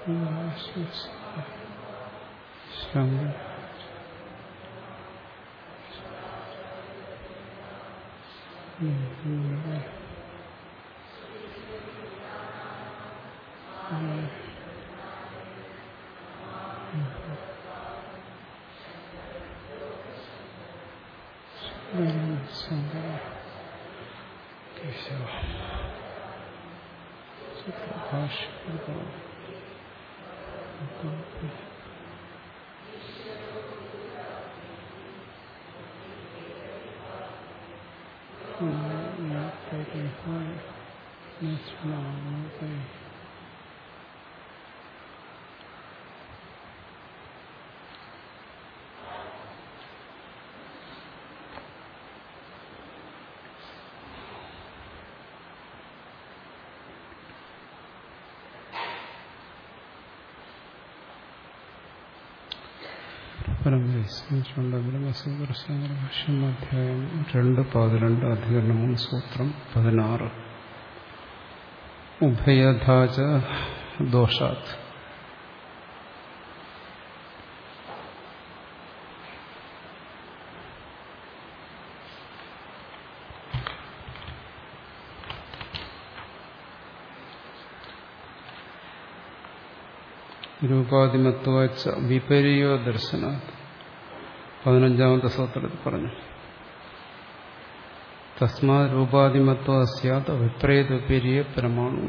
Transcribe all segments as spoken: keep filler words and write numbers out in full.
അധ്യായം രണ്ട് പതിരണ്ട് അധികരണം മൂന്ന് സൂത്രം പതിനാറ്. ഉഭയധാച ദോഷാത്. രൂപാദിമത്വച്ച വിപര്യോ ദർശനാത്. പതിനഞ്ചാമത്തെ സൂത്രത്തിൽ പറഞ്ഞു. തസ്മാ രൂപാദിമത്വ സ്യാത് വിപരീത വിപര്യ പ്രമാണു.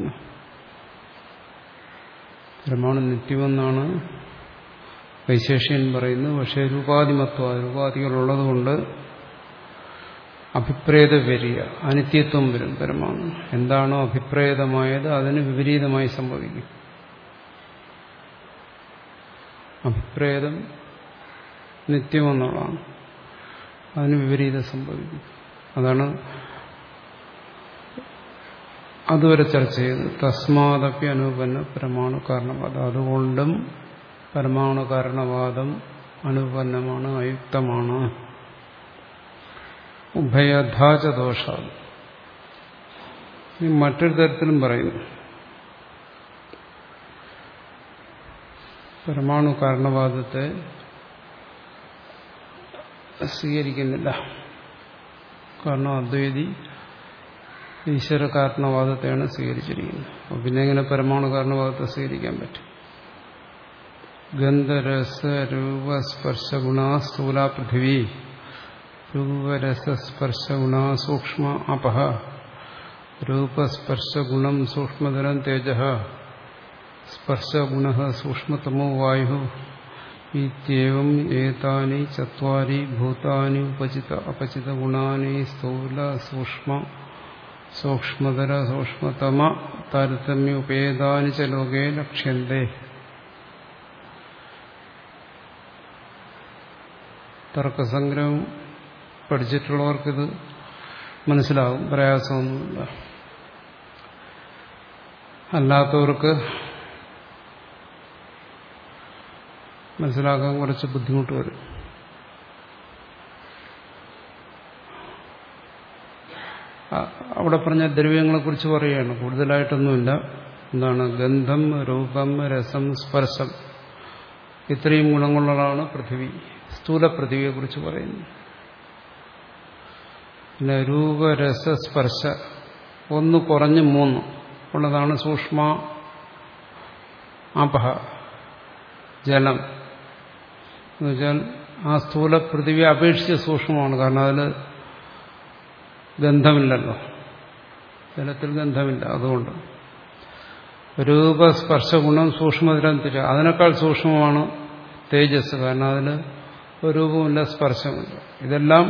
പ്രമാണം നിത്യമെന്നാണ് വൈശേഷ്യൻ പറയുന്നത്. പക്ഷേ രൂപാദിമത്വ രൂപാദികളുള്ളത് കൊണ്ട് അഭിപ്രേത വിപര്യ അനിത്യത്വം വരും. പരമാണു എന്താണോ അഭിപ്രേതമായത് അതിന് വിപരീതമായി സംഭവിക്കും. അഭിപ്രേതം നിത്യമെന്നുള്ളതാണ്, അതിന് വിപരീതം സംഭവിക്കും. അതാണ് അതുവരെ ചർച്ച ചെയ്തത്. തസ്മാദപി അനുപന്ന പരമാണു കാരണവാദം. അതുകൊണ്ടും പരമാണു കാരണവാദം അനുപന്നമാണ്, അയുക്തമാണ്. ഉഭയധാച ദോഷാത്. മറ്റൊരു തരത്തിലും പറയുന്നു. പരമാണു കാരണവാദത്തെ സ്വീകരിക്കുന്നില്ല. കാരണം അദ്വൈതി ഈശ്വര കാരണവാദത്തെയാണ് സ്വീകരിച്ചിരിക്കുന്നത്. അപ്പോൾ പിന്നെ എങ്ങനെ പരമാണു കാരണവാദത്തെ സ്വീകരിക്കാൻ പറ്റും? ഗന്ധരസ രൂപസ്പർശ ഗുണ സ്ഥൂല പൃഥിവി രൂപരസസ്പർശ ഗുണ സൂക്ഷ്മ അപഹ രൂപസ്പർശ ഗുണം സൂക്ഷ്മതരം തേജ സ്പർശഗുണ സൂക്ഷ്മതമോ വായു ഇത്യേവം ഏതാനി ചത്വാരി ഭൂതാനി ഉപചിത അപചിത ഗുണാനി സ്ഥൂല സൂക്ഷ്മ സൂക്ഷ്മതര സൂക്ഷ്മതമ താരതമ്യോപേതാനി ച ലോകേ ലക്ഷ്യന്തേ. തർക്കസംഗ്രഹം പഠിച്ചിട്ടുള്ളവർക്കിത് മനസ്സിലാവും, പ്രയാസമൊന്നുമില്ല. അല്ലാത്തവർക്ക് മനസ്സിലാക്കാൻ കുറച്ച് ബുദ്ധിമുട്ട് വരും. അവിടെ പറഞ്ഞ ദ്രവ്യങ്ങളെക്കുറിച്ച് പറയുകയാണ്, കൂടുതലായിട്ടൊന്നുമില്ല. എന്താണ്? ഗന്ധം, രൂപം, രസം, സ്പർശം, ഇത്രയും ഗുണങ്ങളുള്ളതാണ് പൃഥിവി. സ്ഥൂല പൃഥിവിയെക്കുറിച്ച് പറയുന്നു. പിന്നെ രൂപരസ സ്പർശ ഒന്ന് കുറഞ്ഞ് മൂന്ന് ഉള്ളതാണ് സൂക്ഷ്മ അപഹ ജലം. എന്നുവെച്ചാൽ ആ സ്ഥൂല പൃഥിവിയെ അപേക്ഷിച്ച് സൂക്ഷ്മമാണ്. കാരണം അതിൽ ഗന്ധമില്ലല്ലോ, ജലത്തിൽ ഗന്ധമില്ല. അതുകൊണ്ട് രൂപസ്പർശ ഗുണം സൂക്ഷ്മതരം തിര അതിനേക്കാൾ സൂക്ഷ്മമാണ് തേജസ്. കാരണം അതിൽ രൂപമില്ല, സ്പർശമില്ല. ഇതെല്ലാം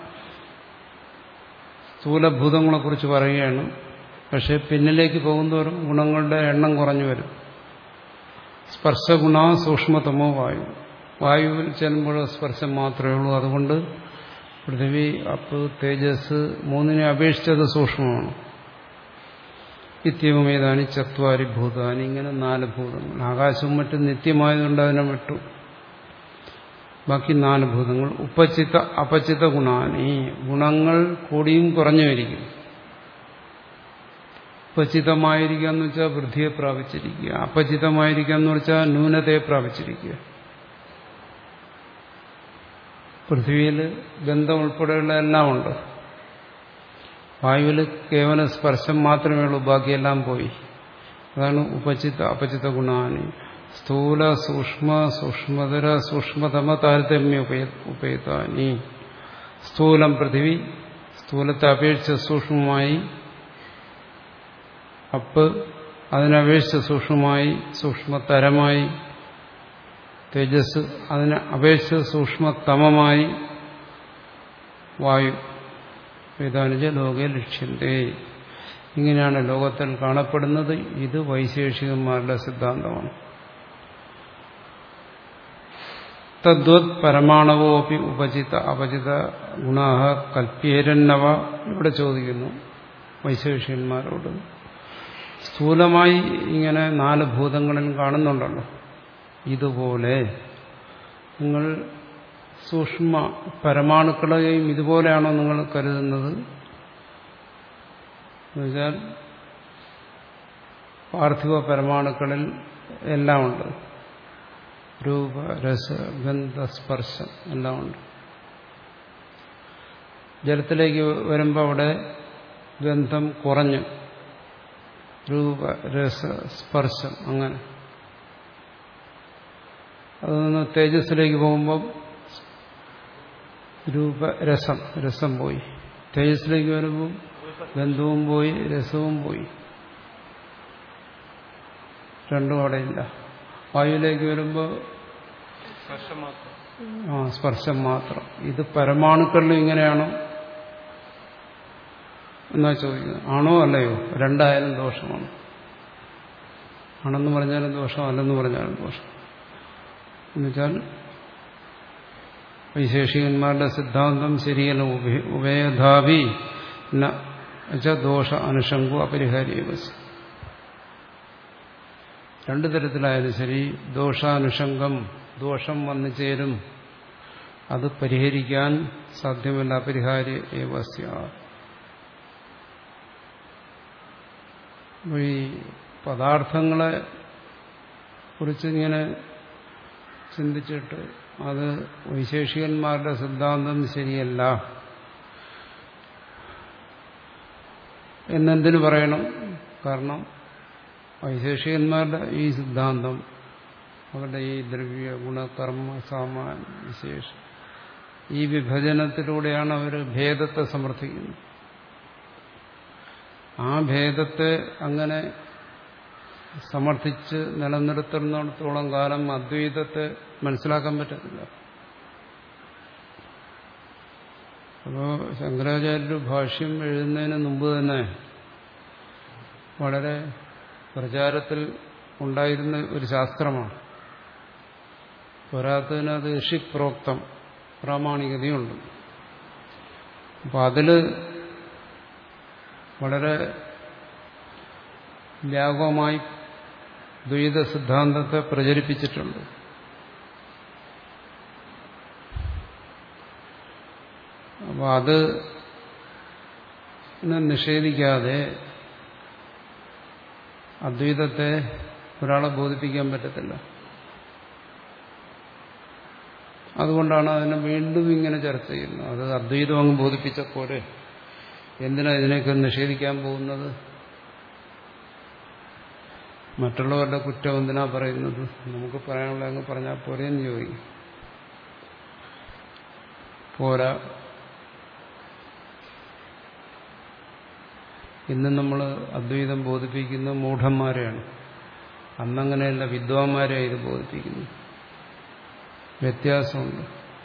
സ്ഥൂലഭൂതങ്ങളെക്കുറിച്ച് പറയുകയാണ്. പക്ഷെ പിന്നിലേക്ക് പോകുന്നവരും ഗുണങ്ങളുടെ എണ്ണം കുറഞ്ഞു വരും. സ്പർശഗുണ സൂക്ഷ്മതമോ വായു. വായുവിൽ ചെല്ലുമ്പോൾ സ്പർശം മാത്രമേ ഉള്ളൂ. അതുകൊണ്ട് പൃഥിവി, അപ്പ്, തേജസ് മൂന്നിനെ അപേക്ഷിച്ചത് സൂക്ഷ്മമാണ്. നിത്യമേതാനി ചത്വാരി ഭൂതാനി, ഇങ്ങനെ നാല് ഭൂതങ്ങൾ. ആകാശവും മറ്റും നിത്യമായതുകൊണ്ട് അതിനെ വിട്ടു. ബാക്കി നാല് ഭൂതങ്ങൾ. ഉപചിത അപചിത ഗുണാനി, ഗുണങ്ങൾ കൂടിയും കുറഞ്ഞുമിരിക്കും. ഉപചിതമായിരിക്കുക എന്ന് വെച്ചാൽ വൃദ്ധിയെ പ്രാപിച്ചിരിക്കുക, അപചിതമായിരിക്കുക എന്ന് വെച്ചാൽ ന്യൂനതയെ പ്രാപിച്ചിരിക്കുക. പൃഥ്വിയിൽ ഗന്ധം ഉൾപ്പെടെയുള്ള എല്ലാം ഉണ്ട്. വായുവിൽ കേവല സ്പർശം മാത്രമേ ഉള്ളൂ, ബാക്കിയെല്ലാം പോയി. അതാണ് ഉപചിത അപചിത ഗുണാനി. സ്ഥൂല സൂക്ഷ്മ സൂക്ഷ്മതര സൂക്ഷ്മതമ താരതമ്യ ഉപേതാനി. സ്ഥൂലം പൃഥിവി, സ്ഥൂലത്തെ അപേക്ഷിച്ച് സൂക്ഷ്മമായി അപ്പ്, അതിനപേക്ഷിച്ച് സൂക്ഷ്മമായി സൂക്ഷ്മതരമായി തേജസ്, അതിനെ അപേക്ഷിച്ച് സൂക്ഷ്മതമമായി വായു. വേദാനുജ ലോകെ ലക്ഷ്യന്തേ. ഇങ്ങനെയാണ് ലോകത്തിൽ കാണപ്പെടുന്നത്. ഇത് വൈശേഷികന്മാരുടെ സിദ്ധാന്തമാണ്. തദ്വത് പരമാണവോപി ഉപചിത അപചിത ഗുണാഹ കൽപ്യേരന്നവ. ഇവിടെ ചോദിക്കുന്നു വൈശേഷികന്മാരോട്, സ്ഥൂലമായി ഇങ്ങനെ നാല് ഭൂതങ്ങളിൽ കാണുന്നുണ്ടല്ലോ, ഇതുപോലെ നിങ്ങൾ സൂക്ഷ്മ പരമാണുക്കളെയും ഇതുപോലെയാണോ നിങ്ങൾ കരുതുന്നത്? എന്നുവെച്ചാൽ പാർത്ഥിവ പരമാണുക്കളിൽ എല്ലാം ഉണ്ട്, രൂപ രസ ഗന്ധ സ്പർശം എല്ലാം ഉണ്ട്. ജലത്തിലേക്ക് വരുമ്പോൾ അവിടെ ഗന്ധം കുറഞ്ഞ് രൂപ രസ സ്പർശം അങ്ങനെ. അതൊന്ന് തേജസ്സിലേക്ക് പോകുമ്പോൾ രൂപ രസം രസം പോയി. തേജസ്സിലേക്ക് വരുമ്പോൾ ഗന്ധവും പോയി രസവും പോയി, രണ്ടും അവിടെ ഇല്ല. വായുവിലേക്ക് വരുമ്പോൾ ആ സ്പർശം മാത്രം. ഇത് പരമാണുക്കളിലും ഇങ്ങനെയാണോ എന്നാ ചോദിക്കുന്നത്. ആണോ അല്ലയോ? രണ്ടായാലും ദോഷമാണ്. ആണെന്ന് പറഞ്ഞാലും ദോഷം, അല്ലെന്ന് പറഞ്ഞാലും ദോഷം. എന്നുവെച്ചാൽ വൈശേഷികന്മാരുടെ സിദ്ധാന്തം ശരിയല്ല. ഉഭയധാവി ദോഷ അനുഷങ്കു അപരിഹാര്യ. രണ്ടു തരത്തിലായാലും ശരി, ദോഷാനുഷംഗം, ദോഷം വന്നു ചേരും, അത് പരിഹരിക്കാൻ സാധ്യമല്ല. അപരിഹാര്യ ഏവസ്യ. ഈ പദാർത്ഥങ്ങളെ കുറിച്ച് ഇങ്ങനെ ചിന്തിച്ചിട്ട് അത് വൈശേഷികന്മാരുടെ സിദ്ധാന്തം ശരിയല്ല എന്നെന്തിനു പറയണം? കാരണം വൈശേഷികന്മാരുടെ ഈ സിദ്ധാന്തം, അവരുടെ ഈ ദ്രവ്യ ഗുണ കർമ്മ സാമാന്യ വിശേഷം, ഈ വിഭജനത്തിലൂടെയാണ് അവർ ഭേദത്തെ സമർത്ഥിക്കുന്നത്. ആ ഭേദത്തെ അങ്ങനെ സമർത്ഥിച്ച് നിലനിർത്തുന്നിടത്തോളം കാലം അദ്വൈതത്തെ മനസ്സിലാക്കാൻ പറ്റത്തില്ല. അപ്പോൾ ശങ്കരാചാര്യർ ഭാഷ്യം എഴുതുന്നതിന് മുമ്പ് തന്നെ വളരെ പ്രചാരത്തിൽ ഉണ്ടായിരുന്ന ഒരു ശാസ്ത്രമാണ്. പോരാത്തതിന് അത് ഋഷിപ്രോക്തം പ്രാമാണികതയുണ്ട്. അപ്പോൾ അതിൽ വളരെ വ്യാപകമായി ദ്വൈത സിദ്ധാന്തത്തെ പ്രചരിപ്പിച്ചിട്ടുണ്ട്. അപ്പോൾ അത് നിഷേധിക്കാതെ അദ്വൈതത്തെ ഒരാളെ ബോധിപ്പിക്കാൻ പറ്റത്തില്ല. അതുകൊണ്ടാണ് അതിനെ വീണ്ടും ഇങ്ങനെ ചർച്ച ചെയ്യുന്നത്. അത് അദ്വൈതം അങ്ങ് ബോധിപ്പിച്ച പോലെ എന്തിനാ ഇതിനെയൊക്കെ നിഷേധിക്കാൻ പോകുന്നത്? മറ്റുള്ളവരുടെ കുറ്റം എന്തിനാ പറയുന്നത്? നമുക്ക് പറയാനുള്ള അങ്ങ് പറഞ്ഞാൽ പോരെന്ന് ചോദിക്കും. പോരാ, ഇന്ന് നമ്മൾ അദ്വൈതം ബോധിപ്പിക്കുന്ന മൂഢന്മാരെയാണ്. അന്നങ്ങനെയല്ല, വിദ്വാന്മാരെ ഇത് ബോധിപ്പിക്കുന്നു. വ്യത്യാസമുണ്ട്.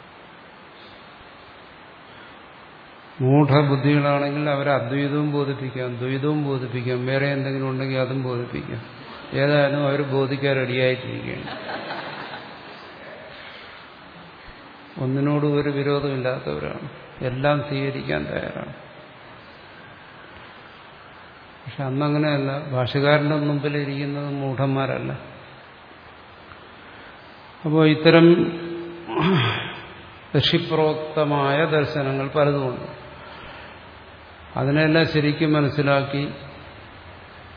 മൂഢബുദ്ധികളാണെങ്കിൽ അവരെ അദ്വൈതവും ബോധിപ്പിക്കാം, ദ്വൈതവും ബോധിപ്പിക്കാം, വേറെ എന്തെങ്കിലും ഉണ്ടെങ്കിൽ അതും ബോധിപ്പിക്കാം. ഏതായാലും അവർ ബോധിക്കാൻ റെഡിയായിട്ടിരിക്കുകയാണ്. ഒന്നിനോടും ഒരു വിരോധമില്ലാത്തവരാണ്, എല്ലാം സ്വീകരിക്കാൻ തയ്യാറാണ്. പക്ഷെ അന്നങ്ങനെയല്ല. ഭാഷകാരന്റെ മുമ്പിലിരിക്കുന്നത് മൂഢന്മാരല്ല. അപ്പോൾ ഇത്തരം ഋഷിപ്രോക്തമായ ദർശനങ്ങൾ പലതുമുണ്ട്. അതിനെല്ലാം ശരിക്കും മനസ്സിലാക്കി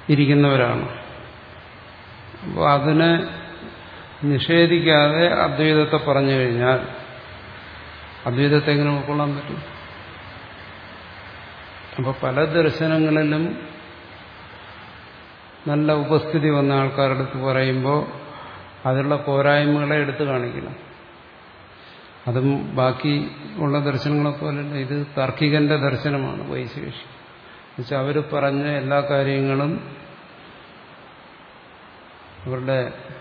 ഇരിക്കുന്നവരാണ്. അപ്പോൾ അതിനെ നിഷേധിക്കാതെ അദ്വൈതത്തെ പറഞ്ഞു കഴിഞ്ഞാൽ അദ്വൈതത്തെ എങ്ങനെ ഉൾക്കൊള്ളാൻ പറ്റും? അപ്പോൾ പല ദർശനങ്ങളിലും നല്ല ഉപസ്ഥിതി വന്ന ആൾക്കാരുടെ അടുത്ത് പറയുമ്പോൾ അതിലുള്ള പോരായ്മകളെ എടുത്തു കാണിക്കണം. അതും ബാക്കി ഉള്ള ദർശനങ്ങളെ പോലെയല്ല. ഇത് താർക്കികന്റെ ദർശനമാണ് വൈശേഷികം. എന്നുവെച്ചാൽ അവർ പറഞ്ഞ എല്ലാ കാര്യങ്ങളും അവരുടെ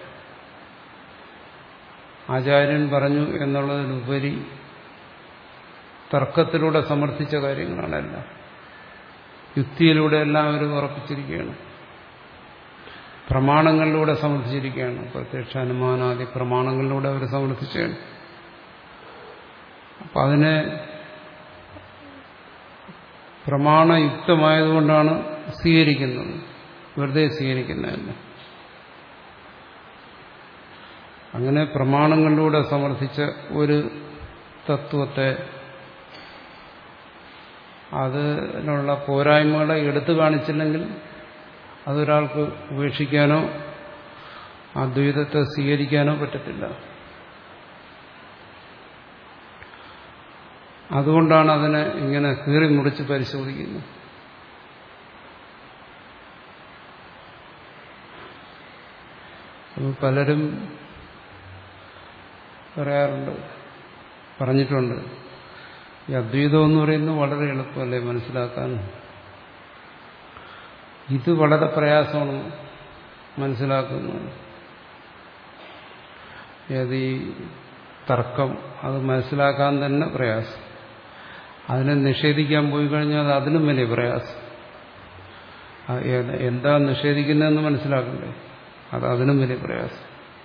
ആചാര്യൻ പറഞ്ഞു എന്നുള്ളതിനുപരി തർക്കത്തിലൂടെ സമർത്ഥിച്ച കാര്യങ്ങളാണെല്ലാം. യുക്തിയിലൂടെ എല്ലാം അവർ ഉറപ്പിച്ചിരിക്കുകയാണ്. പ്രമാണങ്ങളിലൂടെ സമർത്ഥിച്ചിരിക്കുകയാണ്. പ്രത്യക്ഷ അനുമാനാദി പ്രമാണങ്ങളിലൂടെ അവർ സമർത്ഥിച്ചാണ്. അപ്പം അതിനെ പ്രമാണയുക്തമായതുകൊണ്ടാണ് സ്വീകരിക്കുന്നത്, വെറുതെ സ്വീകരിക്കുന്നതല്ല. അങ്ങനെ പ്രമാണങ്ങളിലൂടെ സമർത്ഥിച്ച ഒരു തത്വത്തെ അതിനുള്ള പോരായ്മകളെ എടുത്തു കാണിച്ചില്ലെങ്കിൽ അതൊരാൾക്ക് ഉപേക്ഷിക്കാനോ അദ്വൈതത്തെ സ്വീകരിക്കാനോ പറ്റത്തില്ല. അതുകൊണ്ടാണ് അതിനെ ഇങ്ങനെ കീറി മുറിച്ച് പരിശോധിക്കുന്നത്. പലരും പറയാറുണ്ട്, പറഞ്ഞിട്ടുണ്ട്, ഈ അദ്വൈതം എന്ന് പറയുന്നത് വളരെ എളുപ്പമല്ലേ മനസ്സിലാക്കാൻ, ഇത് വളരെ പ്രയാസമാണ് മനസ്സിലാക്കുന്നത്. ഏത് ഈ തർക്കം അത് മനസ്സിലാക്കാൻ തന്നെ പ്രയാസം. അതിനെ നിഷേധിക്കാൻ പോയി കഴിഞ്ഞാൽ അത് അതിലും വലിയ പ്രയാസം. എന്താ നിഷേധിക്കുന്നതെന്ന് മനസ്സിലാക്കണ്ടേ, അത് അതിനും വലിയ പ്രയാസം.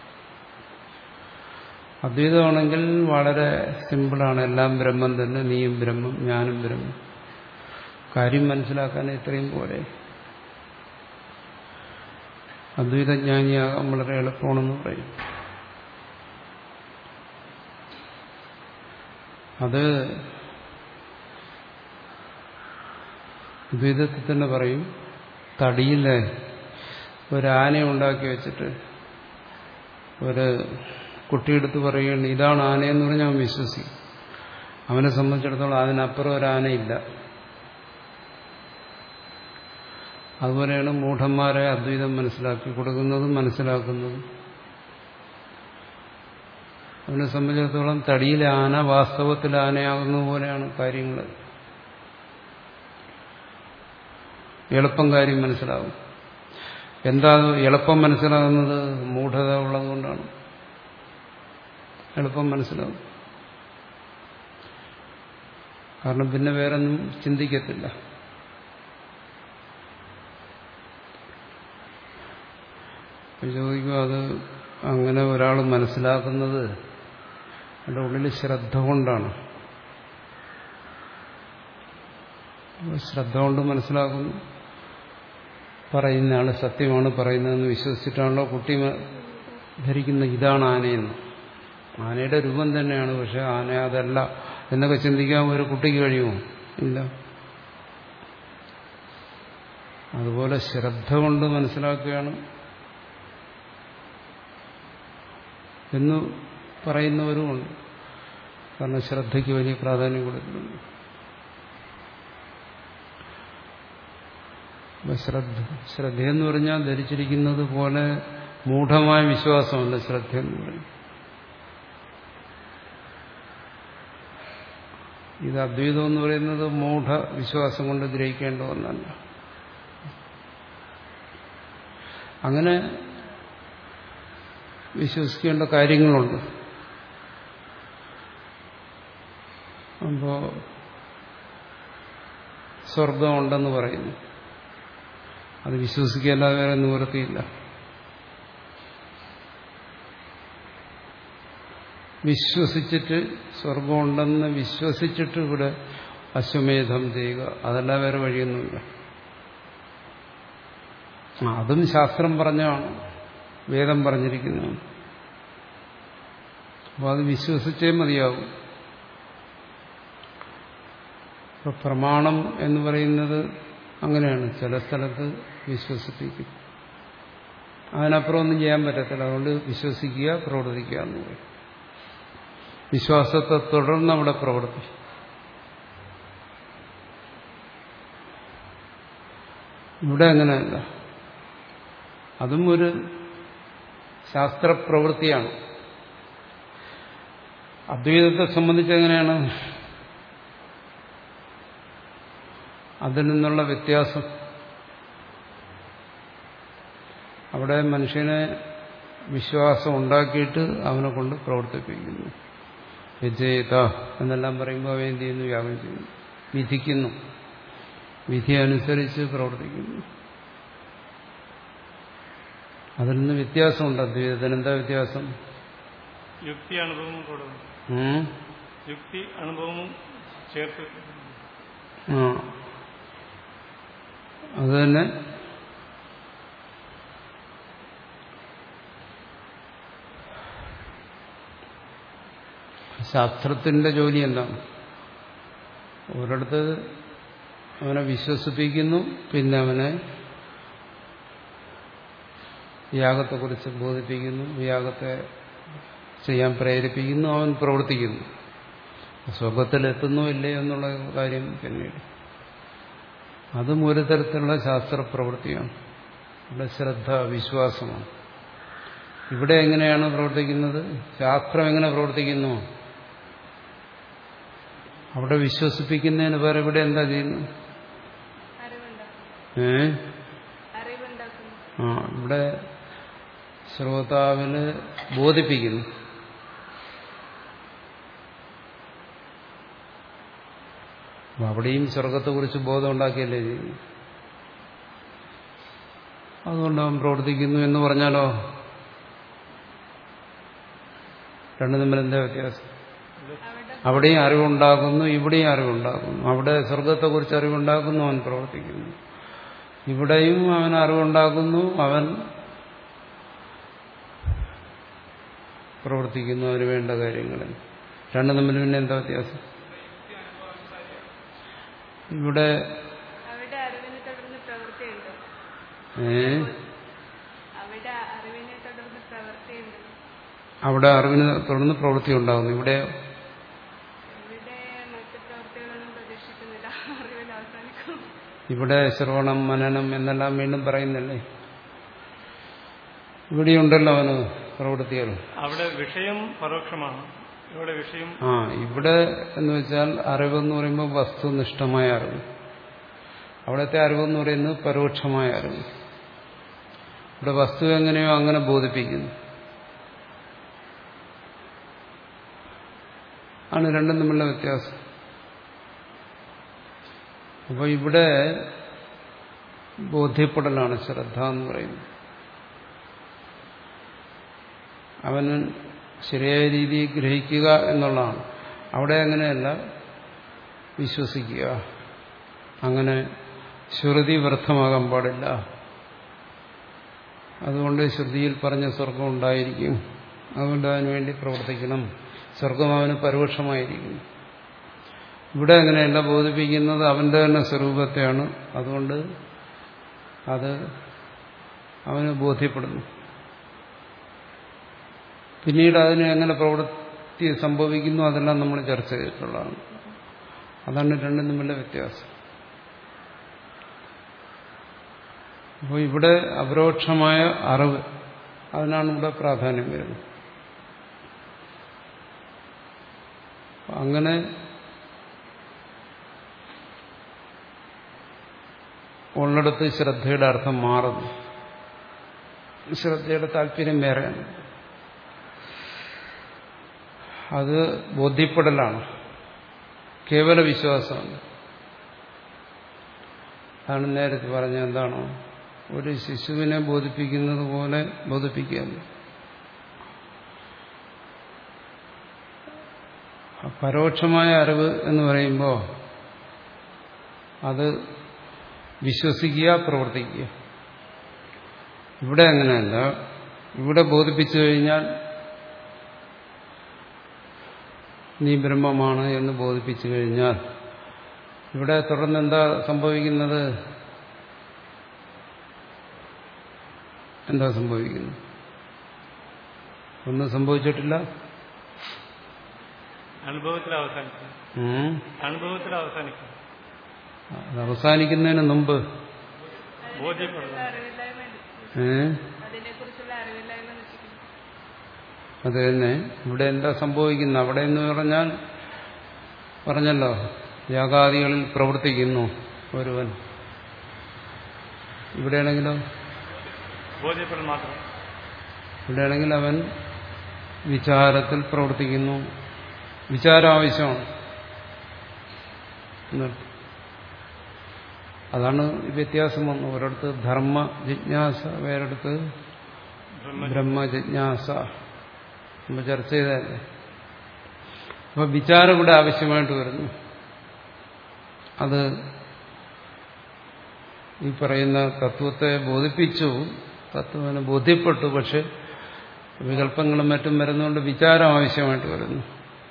അദ്വൈതമാണെങ്കിൽ വളരെ സിമ്പിളാണ്. എല്ലാം ബ്രഹ്മം തന്നെ, നീയും ബ്രഹ്മം ഞാനും ബ്രഹ്മം. കാര്യം മനസ്സിലാക്കാൻ ഇത്രയും പോലെ. അദ്വൈതജ്ഞാനിയാകാൻ വളരെ എളുപ്പമാണെന്ന് പറയും. അത് അദ്വൈതത്തിൽ തന്നെ പറയും. തടിയിലെ ഒരാനയെ ഉണ്ടാക്കി വെച്ചിട്ട് ഒരു കുട്ടിയെടുത്ത് പറയുകയാണ് ഇതാണ് ആനയെന്ന് പറഞ്ഞാൽ അവൻ വിശ്വസിക്കും. അവനെ സംബന്ധിച്ചിടത്തോളം അതിനപ്പുറം ഒരു ആനയില്ല. അതുപോലെയാണ് മൂഢന്മാരെ അദ്വൈതം മനസ്സിലാക്കി കൊടുക്കുന്നതും മനസ്സിലാക്കുന്നതും. അവനെ സംബന്ധിച്ചിടത്തോളം തടിയിലെ ആന വാസ്തവത്തിൽ ആനയാകുന്ന പോലെയാണ് കാര്യങ്ങൾ. എളുപ്പം കാര്യം മനസ്സിലാകും. എന്താ എളുപ്പം മനസ്സിലാകുന്നത്? മൂഢത ഉള്ളതുകൊണ്ടാണ് എളുപ്പം മനസ്സിലാകും. കാരണം പിന്നെ വേറൊന്നും ചിന്തിക്കത്തില്ല. ചോദിക്കും, അത് അങ്ങനെ ഒരാൾ മനസ്സിലാക്കുന്നത് അതിൻ്റെ ഉള്ളിൽ ശ്രദ്ധ കൊണ്ടാണ്. ശ്രദ്ധ കൊണ്ട് മനസ്സിലാക്കുന്നു. പറയുന്ന ആൾ സത്യമാണ് പറയുന്നതെന്ന് വിശ്വസിച്ചിട്ടാണല്ലോ കുട്ടി ധരിക്കുന്ന ഇതാണ് ആനയെന്ന്. ആനയുടെ രൂപം തന്നെയാണ്, പക്ഷെ ആന അതല്ല എന്നൊക്കെ ചിന്തിക്കാൻ ഒരു കുട്ടിക്ക് കഴിയുമോ? ഇല്ല. അതുപോലെ ശ്രദ്ധ കൊണ്ട് മനസ്സിലാക്കുകയാണ് എന്ന് പറയുന്നവരുമുണ്ട്. കാരണം ശ്രദ്ധയ്ക്ക് വലിയ പ്രാധാന്യം കൊടുക്കുന്നുണ്ട്. ശ്രദ്ധ ശ്രദ്ധയെന്ന് പറഞ്ഞാൽ ധരിച്ചിരിക്കുന്നത് പോലെ മൂഢമായ വിശ്വാസമല്ല ശ്രദ്ധ എന്ന് പറയും. ഇത് അദ്വൈതം എന്ന് പറയുന്നത് മൂഢ വിശ്വാസം കൊണ്ട് ഗ്രഹിക്കേണ്ട ഒന്നല്ല. അങ്ങനെ വിശ്വസിക്കേണ്ട കാര്യങ്ങളുണ്ട്. അപ്പോ സ്വർഗമുണ്ടെന്ന് പറയുന്നു, അത് വിശ്വസിക്കല്ലാതെ വേറെ നിവൃത്തിയില്ല. വിശ്വസിച്ചിട്ട് സ്വർഗമുണ്ടെന്ന് വിശ്വസിച്ചിട്ട് ഇവിടെ അശ്വമേധം ചെയ്യുക, അതല്ല വേറെ വഴിയൊന്നുമില്ല. അതും ശാസ്ത്രം പറഞ്ഞാണ്, വേദം പറഞ്ഞിരിക്കുന്നതാണ്. അപ്പോൾ അത് വിശ്വസിച്ചേ മതിയാകും. ഇപ്പൊ പ്രമാണം എന്ന് പറയുന്നത് അങ്ങനെയാണ്. ചില സ്ഥലത്ത് വിശ്വസിപ്പിക്കും. അതിനപ്പുറം ഒന്നും ചെയ്യാൻ പറ്റത്തില്ല. അതുകൊണ്ട് വിശ്വസിക്കുക, പ്രവർത്തിക്കുക എന്ന് പറയും. വിശ്വാസത്തെ തുടർന്ന് അവിടെ പ്രവർത്തി. ഇവിടെ അങ്ങനെയല്ല. അതും ഒരു ശാസ്ത്രപ്രവൃത്തിയാണ്. അദ്വൈതത്തെ സംബന്ധിച്ച് എങ്ങനെയാണ് അതിൽ നിന്നുള്ള വ്യത്യാസം? അവിടെ മനുഷ്യനെ വിശ്വാസം ഉണ്ടാക്കിയിട്ട് അവനെ കൊണ്ട് പ്രവർത്തിപ്പിക്കുന്നു. വിജയത എന്നെല്ലാം പറയുമ്പോൾ അവ എന്ത് ചെയ്യുന്നു? യാഗം ചെയ്യുന്നു, വിധിക്കുന്നു, വിധി അനുസരിച്ച് പ്രവർത്തിക്കുന്നു. അതിൽ നിന്ന് വ്യത്യാസമുണ്ട് അദ്വൈതത്തിന്. എന്താ വ്യത്യാസം? യുക്തി അനുഭവം യുക്തി അനുഭവവും ചേർത്ത്. ആ അത് തന്നെ. ശാസ്ത്രത്തിന്റെ ജോലി എന്താണ്? ഒരിടത്ത് അവനെ വിശ്വസിപ്പിക്കുന്നു, പിന്നെ അവനെ യാഗത്തെക്കുറിച്ച് ബോധിപ്പിക്കുന്നു, യാഗത്തെ ചെയ്യാൻ പ്രേരിപ്പിക്കുന്നു, അവൻ പ്രവർത്തിക്കുന്നു. സ്വർഗത്തിലെത്തുന്നോ ഇല്ലേ എന്നുള്ള കാര്യം പിന്നീട്. അതും ഒരു തരത്തിലുള്ള ശാസ്ത്രപ്രവൃത്തിയാണ്. ഇവിടെ ശ്രദ്ധ, വിശ്വാസമാണ്. ഇവിടെ എങ്ങനെയാണ് പ്രവർത്തിക്കുന്നത്? ശാസ്ത്രം എങ്ങനെ പ്രവർത്തിക്കുന്നു? അവിടെ വിശ്വസിപ്പിക്കുന്നതിന് പേരെ ഇവിടെ എന്താ ചെയ്യുന്നത്? ഏ ആ ഇവിടെ ശ്രോതാവിന് ബോധിപ്പിക്കുന്നു. അവിടെയും സ്വർഗത്തെക്കുറിച്ച് ബോധം ഉണ്ടാക്കിയല്ലേ ചെയ്യുന്നു. അതുകൊണ്ട് അവൻ പ്രവർത്തിക്കുന്നു എന്ന് പറഞ്ഞാലോ രണ്ടു തമ്മിൽ എന്താ വ്യത്യാസം? അവിടെയും അറിവുണ്ടാക്കുന്നു, ഇവിടെയും അറിവുണ്ടാക്കുന്നു. അവിടെ സ്വർഗത്തെക്കുറിച്ച് അറിവുണ്ടാക്കുന്നു, അവൻ പ്രവർത്തിക്കുന്നു. ഇവിടെയും അവൻ അറിവുണ്ടാക്കുന്നു, അവൻ പ്രവർത്തിക്കുന്നു അതിന് വേണ്ട കാര്യങ്ങളിൽ. രണ്ടു തമ്മിൽ പിന്നെ എന്താ വ്യത്യാസം? ഇവിടെ ഏ അവിടെ അറിവിനെ തുടർന്ന് പ്രവൃത്തി ഉണ്ടാകുന്നു. ഇവിടെ ഇവിടെ ശ്രവണം, മനനം എന്നെല്ലാം വീണ്ടും പറയുന്നല്ലേ. ഇവിടെയുണ്ടല്ലോ അവന് പ്രവൃത്തികൾ. അവിടെ വിഷയം പരോക്ഷമാണ്, ഇവിടെ വിഷയം. ആ ഇവിടെ എന്ന് വെച്ചാൽ അറിവെന്ന് പറയുമ്പോൾ വസ്തുനിഷ്ഠമായ അറിവ്. അവിടുത്തെ അറിവെന്ന് പറയുന്നത് പരോക്ഷമായ അറിവ്. ഇവിടെ വസ്തു എങ്ങനെയോ അങ്ങനെ ബോധിപ്പിക്കുന്നു. ആണ് രണ്ടും തമ്മിലുള്ള വ്യത്യാസം. അപ്പോൾ ഇവിടെ ബോധ്യപ്പെടലാണ് ശ്രദ്ധ എന്ന് പറയുന്നത്. അവന് ശരിയായ രീതിയിൽ ഗ്രഹിക്കുക എന്നുള്ളതാണ്. അവിടെ അങ്ങനെയല്ല, വിശ്വസിക്കുക. അങ്ങനെ ശ്രുതി വ്യർത്ഥമാകാൻ പാടില്ല. അതുകൊണ്ട് ശ്രുതിയിൽ പറഞ്ഞ സ്വർഗം ഉണ്ടായിരിക്കും, അതുകൊണ്ട് അതിനുവേണ്ടി പ്രവർത്തിക്കണം. സ്വർഗം അവന് പരോക്ഷമായിരിക്കും. ഇവിടെ അങ്ങനെയല്ല, ബോധിപ്പിക്കുന്നത് അവന്റെ തന്നെ സ്വരൂപത്തെയാണ്. അതുകൊണ്ട് അത് അവന് ബോധ്യപ്പെടുന്നു. പിന്നീട് അതിന് എങ്ങനെ പ്രവൃത്തി സംഭവിക്കുന്നു അതെല്ലാം നമ്മൾ ചർച്ച ചെയ്തിട്ടുള്ളതാണ്. അതാണ് രണ്ടും തമ്മിലുള്ള വ്യത്യാസം. അപ്പോൾ ഇവിടെ അപരോക്ഷമായ അറിവ്, അതിനാണ് ഇവിടെ പ്രാധാന്യം വരുന്നത്. അങ്ങനെ ഉള്ളിടത്ത് ശ്രദ്ധയുടെ അർത്ഥം മാറുന്നു. ശ്രദ്ധയുടെ താല്പര്യം വേറെയാണ്. അത് ബോധ്യപ്പെടലാണ്, കേവല വിശ്വാസമാണ്. അതാണ് നേരത്തെ പറഞ്ഞ എന്താണോ ഒരു ശിശുവിനെ ബോധിപ്പിക്കുന്നത് പോലെ ബോധിപ്പിക്കുകയല്ല. പരോക്ഷമായ അറിവ് എന്ന് പറയുമ്പോൾ അത് വിശ്വസിക്കുക, പ്രവർത്തിക്കുക. ഇവിടെ അങ്ങനെയല്ല. ഇവിടെ ബോധിപ്പിച്ചു കഴിഞ്ഞാൽ നീ ബ്രഹ്മമാണ് എന്ന് ബോധിപ്പിച്ചു കഴിഞ്ഞാൽ ഇവിടെ തുടർന്ന് എന്താ സംഭവിക്കുന്നത്? എന്താ സംഭവിക്കുന്നു? ഒന്നും സംഭവിച്ചിട്ടില്ല. അനുഭവത്തിൽ അവസാനിക്കും. അനുഭവത്തിൽ അവസാനിക്കും. അത് അവസാനിക്കുന്നതിന് മുമ്പ് അത് തന്നെ ഇവിടെ എന്താ സംഭവിക്കുന്നത്? അവിടെ എന്ന് പറഞ്ഞാൽ പറഞ്ഞല്ലോ, യാഗാദികളിൽ പ്രവർത്തിക്കുന്നു ഒരുവൻ. ഇവിടെയാണെങ്കിലോ ഇവിടെയാണെങ്കിൽ അവൻ വിചാരത്തിൽ പ്രവർത്തിക്കുന്നു. വിചാരം ആവശ്യമാണ്. അതാണ് വ്യത്യാസം വന്നു. ഒരിടത്ത് ധർമ്മ ജിജ്ഞാസ, വേറെടുത്ത് ബ്രഹ്മ ജിജ്ഞാസ. നമ്മൾ ചർച്ച ചെയ്തതല്ലേ. അപ്പൊ വിചാരം ഇവിടെ ആവശ്യമായിട്ട് വരുന്നു. അത് ഈ പറയുന്ന തത്വത്തെ ബോധിപ്പിച്ചു, തത്വത്തിന് ബോധ്യപ്പെട്ടു. പക്ഷെ വികല്പങ്ങളും മറ്റും വരുന്നതുകൊണ്ട് വിചാരം ആവശ്യമായിട്ട് വരുന്നു.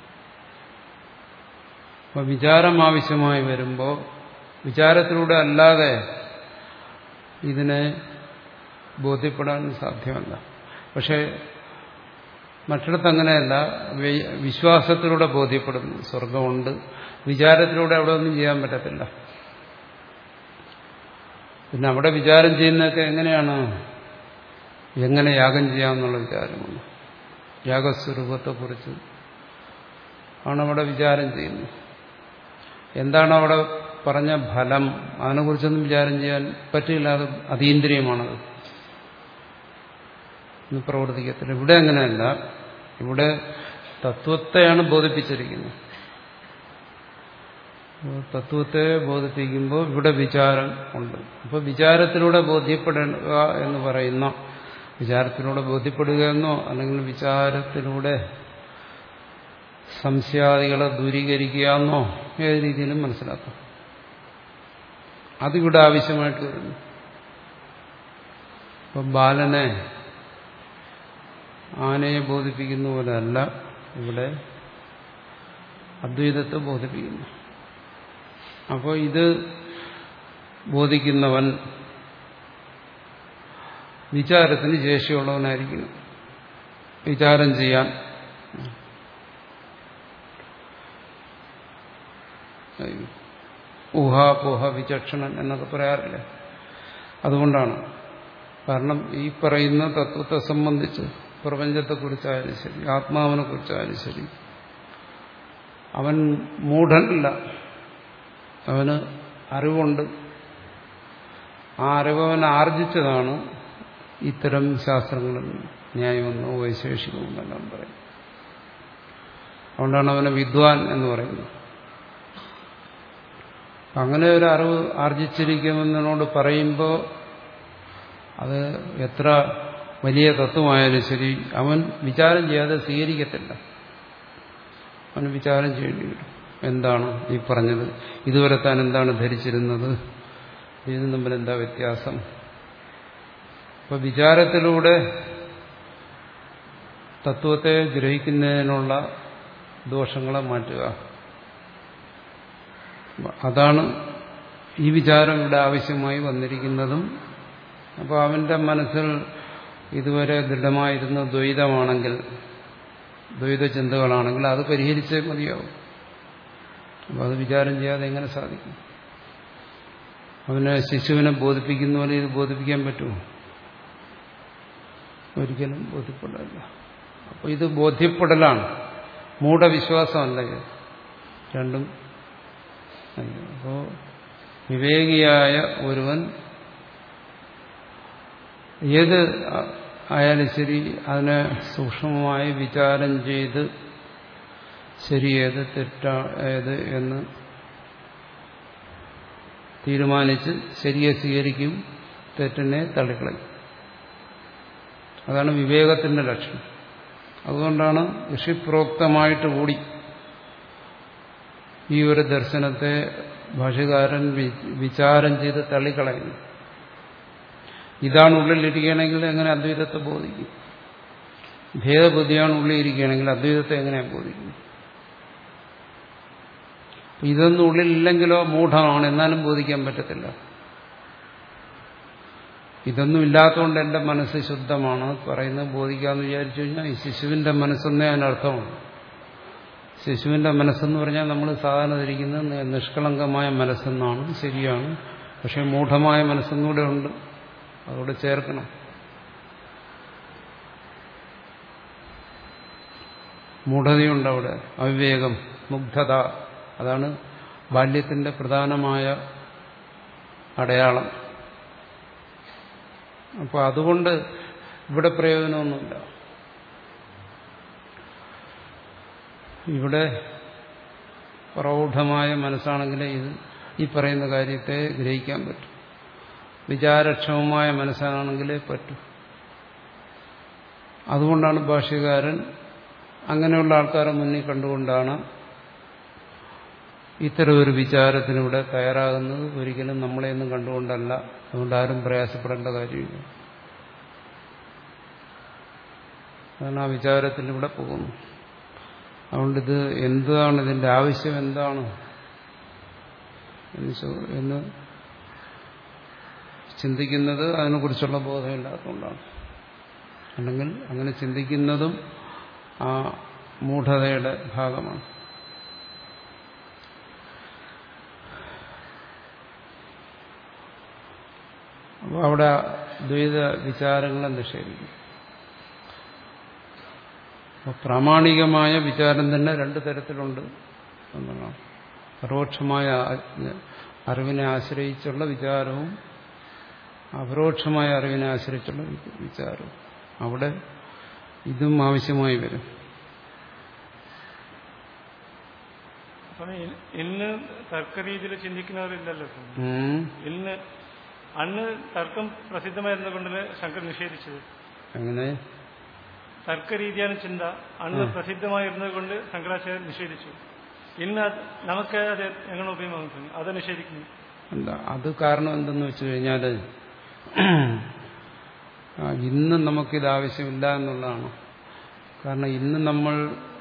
അപ്പൊ വിചാരം ആവശ്യമായി വരുമ്പോൾ വിചാരത്തിലൂടെ അല്ലാതെ ഇതിനെ ബോധ്യപ്പെടാൻ സാധ്യമല്ല. പക്ഷെ മറ്റിടത്ത് അങ്ങനെയല്ല. വിശ്വാസത്തിലൂടെ ബോധ്യപ്പെടുന്നു സ്വർഗമുണ്ട്. വിചാരത്തിലൂടെ അവിടെ ഒന്നും ചെയ്യാൻ പറ്റത്തില്ല. പിന്നെ അവിടെ വിചാരം ചെയ്യുന്നതൊക്കെ എങ്ങനെയാണ്? എങ്ങനെ യാഗം ചെയ്യാമെന്നുള്ള വിചാരമാണ്. യാഗസ്വരൂപത്തെക്കുറിച്ച് ആണ് അവിടെ വിചാരം ചെയ്യുന്നത്. എന്താണ് അവിടെ പറഞ്ഞ ഫലം, അതിനെക്കുറിച്ചൊന്നും വിചാരം ചെയ്യാൻ പറ്റില്ല. അത് അതീന്ദ്രിയമാണത്, ഇന്ന് പ്രവർത്തിക്കത്തില്ല. ഇവിടെ അങ്ങനെയല്ല. ഇവിടെ തത്വത്തെയാണ് ബോധിപ്പിച്ചിരിക്കുന്നത്. തത്വത്തെ ബോധിപ്പിക്കുമ്പോൾ ഇവിടെ വിചാരം ഉണ്ട്. അപ്പോൾ വിചാരത്തിലൂടെ ബോധ്യപ്പെടുക എന്ന് പറയുന്ന, വിചാരത്തിലൂടെ ബോധ്യപ്പെടുക എന്നോ അല്ലെങ്കിൽ വിചാരത്തിലൂടെ സംശയാദികളെ ദൂരീകരിക്കുക എന്നോ ഏത് രീതിയിലും മനസ്സിലാക്കാം. അതിവിടെ ആവശ്യമായിട്ട് വരുന്നു. ഇപ്പം ബാലനെ ആനയെ ബോധിപ്പിക്കുന്ന പോലെ അല്ല ഇവിടെ അദ്വൈതത്തെ ബോധിപ്പിക്കുന്നു. അപ്പോൾ ഇത് ബോധിക്കുന്നവൻ വിചാരത്തിന് ശേഷിയുള്ളവനായിരിക്കണം. വിചാരം ചെയ്യാൻ ഊഹാപോഹ വിചക്ഷണൻ എന്നൊക്കെ പറയാറില്ലേ? അതുകൊണ്ടാണ്. കാരണം ഈ പറയുന്ന തത്വത്തെ സംബന്ധിച്ച് പ്രപഞ്ചത്തെക്കുറിച്ചായാലും ശരി, ആത്മാവിനെ കുറിച്ചായാലും ശരി, അവൻ മൂഢനല്ല. അവന് അറിവുണ്ട്. ആ അറിവ് അവൻ ആർജിച്ചതാണ് ഇത്തരം ശാസ്ത്രങ്ങളിൽ ന്യായമെന്നോ വൈശേഷികമെന്നെല്ലാം പറയും. അതുകൊണ്ടാണ് അവനെ വിദ്വാൻ എന്ന് പറയുന്നത്. അങ്ങനെ ഒരു അറിവ് ആർജിച്ചിരിക്കുമെന്നതിനോട് പറയുമ്പോൾ അത് എത്ര വലിയ തത്വമായാലും ശരി, അവൻ വിചാരം ചെയ്യാതെ സ്വീകരിക്കത്തില്ല. അവന് വിചാരം ചെയ്യേണ്ടി വരും. എന്താണ് ഈ പറഞ്ഞത്? ഇതുവരെ താൻ എന്താണ് ധരിച്ചിരുന്നത്? ഇതിന് തമ്മിൽ എന്താ വ്യത്യാസം? അപ്പൊ വിചാരത്തിലൂടെ തത്വത്തെ ഗ്രഹിക്കുന്നതിനുള്ള ദോഷങ്ങളെ മാറ്റുക. അതാണ് ഈ വിചാരം ഇവിടെ ആവശ്യമായി വന്നിരിക്കുന്നതും. അപ്പോൾ അവന്റെ മനസ്സിൽ ഇതുവരെ ദൃഢമായിരുന്ന ദ്വൈതമാണെങ്കിൽ, ദ്വൈത ചിന്തകളാണെങ്കിൽ അത് പരിഹരിച്ചേ മതിയാവും. അപ്പോൾ അത് വിചാരം ചെയ്യാതെ എങ്ങനെ സാധിക്കും? അവനെ ശിശുവിനെ ബോധിപ്പിക്കുന്ന പോലെ ഇത് ബോധിപ്പിക്കാൻ പറ്റുമോ? ഒരിക്കലും ബോധ്യപ്പെടില്ല. അപ്പോൾ ഇത് ബോധ്യപ്പെടലാണ്, മൂഢവിശ്വാസമല്ല ഇത്. രണ്ടും. അപ്പോൾ വിവേകിയായ ഒരുവൻ ഏത് ആയാലും ശരി അതിനെ സൂക്ഷ്മമായി വിചാരം ചെയ്ത് ശരിയേത് തെറ്റേത് എന്ന് തീരുമാനിച്ച് ശരിയെ സ്വീകരിക്കും, തെറ്റിനെ തള്ളിക്കളയും. അതാണ് വിവേകത്തിന്റെ ലക്ഷണം. അതുകൊണ്ടാണ് ഋഷിപ്രോക്തമായിട്ട് കൂടി ഈ ഒരു ദർശനത്തെ ഭാഷ്യകാരൻ വിചാരം ചെയ്ത് തള്ളിക്കളയുന്നു. ഇതാണ് ഉള്ളിലിരിക്കുകയാണെങ്കിൽ എങ്ങനെ അദ്വൈതത്തെ ബോധിക്കും? ഭേദബുദ്ധിയാണ് ഉള്ളിലിരിക്കുകയാണെങ്കിൽ അദ്വൈതത്തെ എങ്ങനെ ബോധിക്കും? ഇതൊന്നും ഉള്ളിലില്ലെങ്കിലോ മൂഢമാണ്, എന്നാലും ബോധിക്കാൻ പറ്റത്തില്ല. ഇതൊന്നും ഇല്ലാത്തതുകൊണ്ട് എൻ്റെ മനസ്സ് ശുദ്ധമാണ് പറയുന്നത് ബോധിക്കാമെന്ന് വിചാരിച്ചു കഴിഞ്ഞാൽ ഈ ശിശുവിൻ്റെ മനസ്സെന്നേ അതിനർത്ഥമാണ്. ശിശുവിൻ്റെ മനസ്സെന്ന് പറഞ്ഞാൽ നമ്മൾ സാധാരണ ധരിക്കുന്നത് നിഷ്കളങ്കമായ മനസ്സെന്നാണ്. ശരിയാണ്. പക്ഷെ മൂഢമായ മനസ്സെന്നൂടെ ഉണ്ട്, അതോടെ ചേർക്കണം. മൂഢതയുണ്ട് അവിടെ, അവിവേകം, മുഗ്ധത. അതാണ് ബാല്യത്തിന്റെ പ്രധാനമായ അടയാളം. അപ്പോൾ അതുകൊണ്ട് ഇവിടെ പ്രയോജനമൊന്നുമില്ല. ഇവിടെ പ്രൗഢമായ മനസ്സാണെങ്കിലേ ഇത് ഈ പറയുന്ന കാര്യത്തെ ഗ്രഹിക്കാൻ പറ്റും. വിചാരക്ഷമമായ മനസ്സാണെങ്കിലേ പറ്റൂ. അതുകൊണ്ടാണ് ഭാഷ്യകാരൻ അങ്ങനെയുള്ള ആൾക്കാരെ മുന്നിൽ കണ്ടുകൊണ്ടാണ് ഇത്തരം ഒരു വിചാരത്തിനിവിടെ തയ്യാറാകുന്നത്. ഒരിക്കലും നമ്മളെയൊന്നും കണ്ടുകൊണ്ടല്ല. അതുകൊണ്ട് ആരും പ്രയാസപ്പെടേണ്ട കാര്യമില്ല. അതാണ് ആ വിചാരത്തിലൂടെ പോകുന്നു. അതുകൊണ്ടിത് എന്താണ്, ഇതിന്റെ ആവശ്യം എന്താണ് എന്ന് ചിന്തിക്കുന്നത് അതിനെക്കുറിച്ചുള്ള ബോധമില്ലാത്തതുകൊണ്ടാണ്. അല്ലെങ്കിൽ അങ്ങനെ ചിന്തിക്കുന്നതും ആ മൂഢതയുടെ ഭാഗമാണ്. അപ്പോൾ അവിടെ ദ്വൈത വിചാരങ്ങളെ നിഷേധിക്കും. അപ്പോൾ പ്രാമാണികമായ വിചാരം തന്നെ രണ്ടു തരത്തിലുണ്ട് എന്നതാണ്. പരോക്ഷമായ അറിവിനെ ആശ്രയിച്ചുള്ള വിചാരവും അപരോക്ഷമായ അറിവിനെ ആശ്രയിച്ചുള്ള വിചാരവും. അവിടെ ഇതും ആവശ്യമായി വരും. ഇന്ന് തർക്ക രീതിയിൽ ചിന്തിക്കുന്നവരില്ലല്ലോ. ഇന്ന് അന്ന് തർക്കം പ്രസിദ്ധമായിരുന്നുകൊണ്ട് ശങ്കർ നിഷേധിച്ചത്. അങ്ങനെ തർക്ക രീതിയാണ് ചിന്ത. അന്ന് പ്രസിദ്ധമായിരുന്നത് കൊണ്ട് ശങ്കരാചാര്യർ നിഷേധിച്ചു. ഇന്ന് നമുക്ക് അത് എങ്ങനെ ഉപയോഗം അത് നിഷേധിക്കുന്നു. എന്താ അത് കാരണം എന്തെന്ന് വെച്ച് കഴിഞ്ഞാൽ ഇന്ന് നമുക്കിത് ആവശ്യമില്ല എന്നുള്ളതാണ്. കാരണം ഇന്ന് നമ്മൾ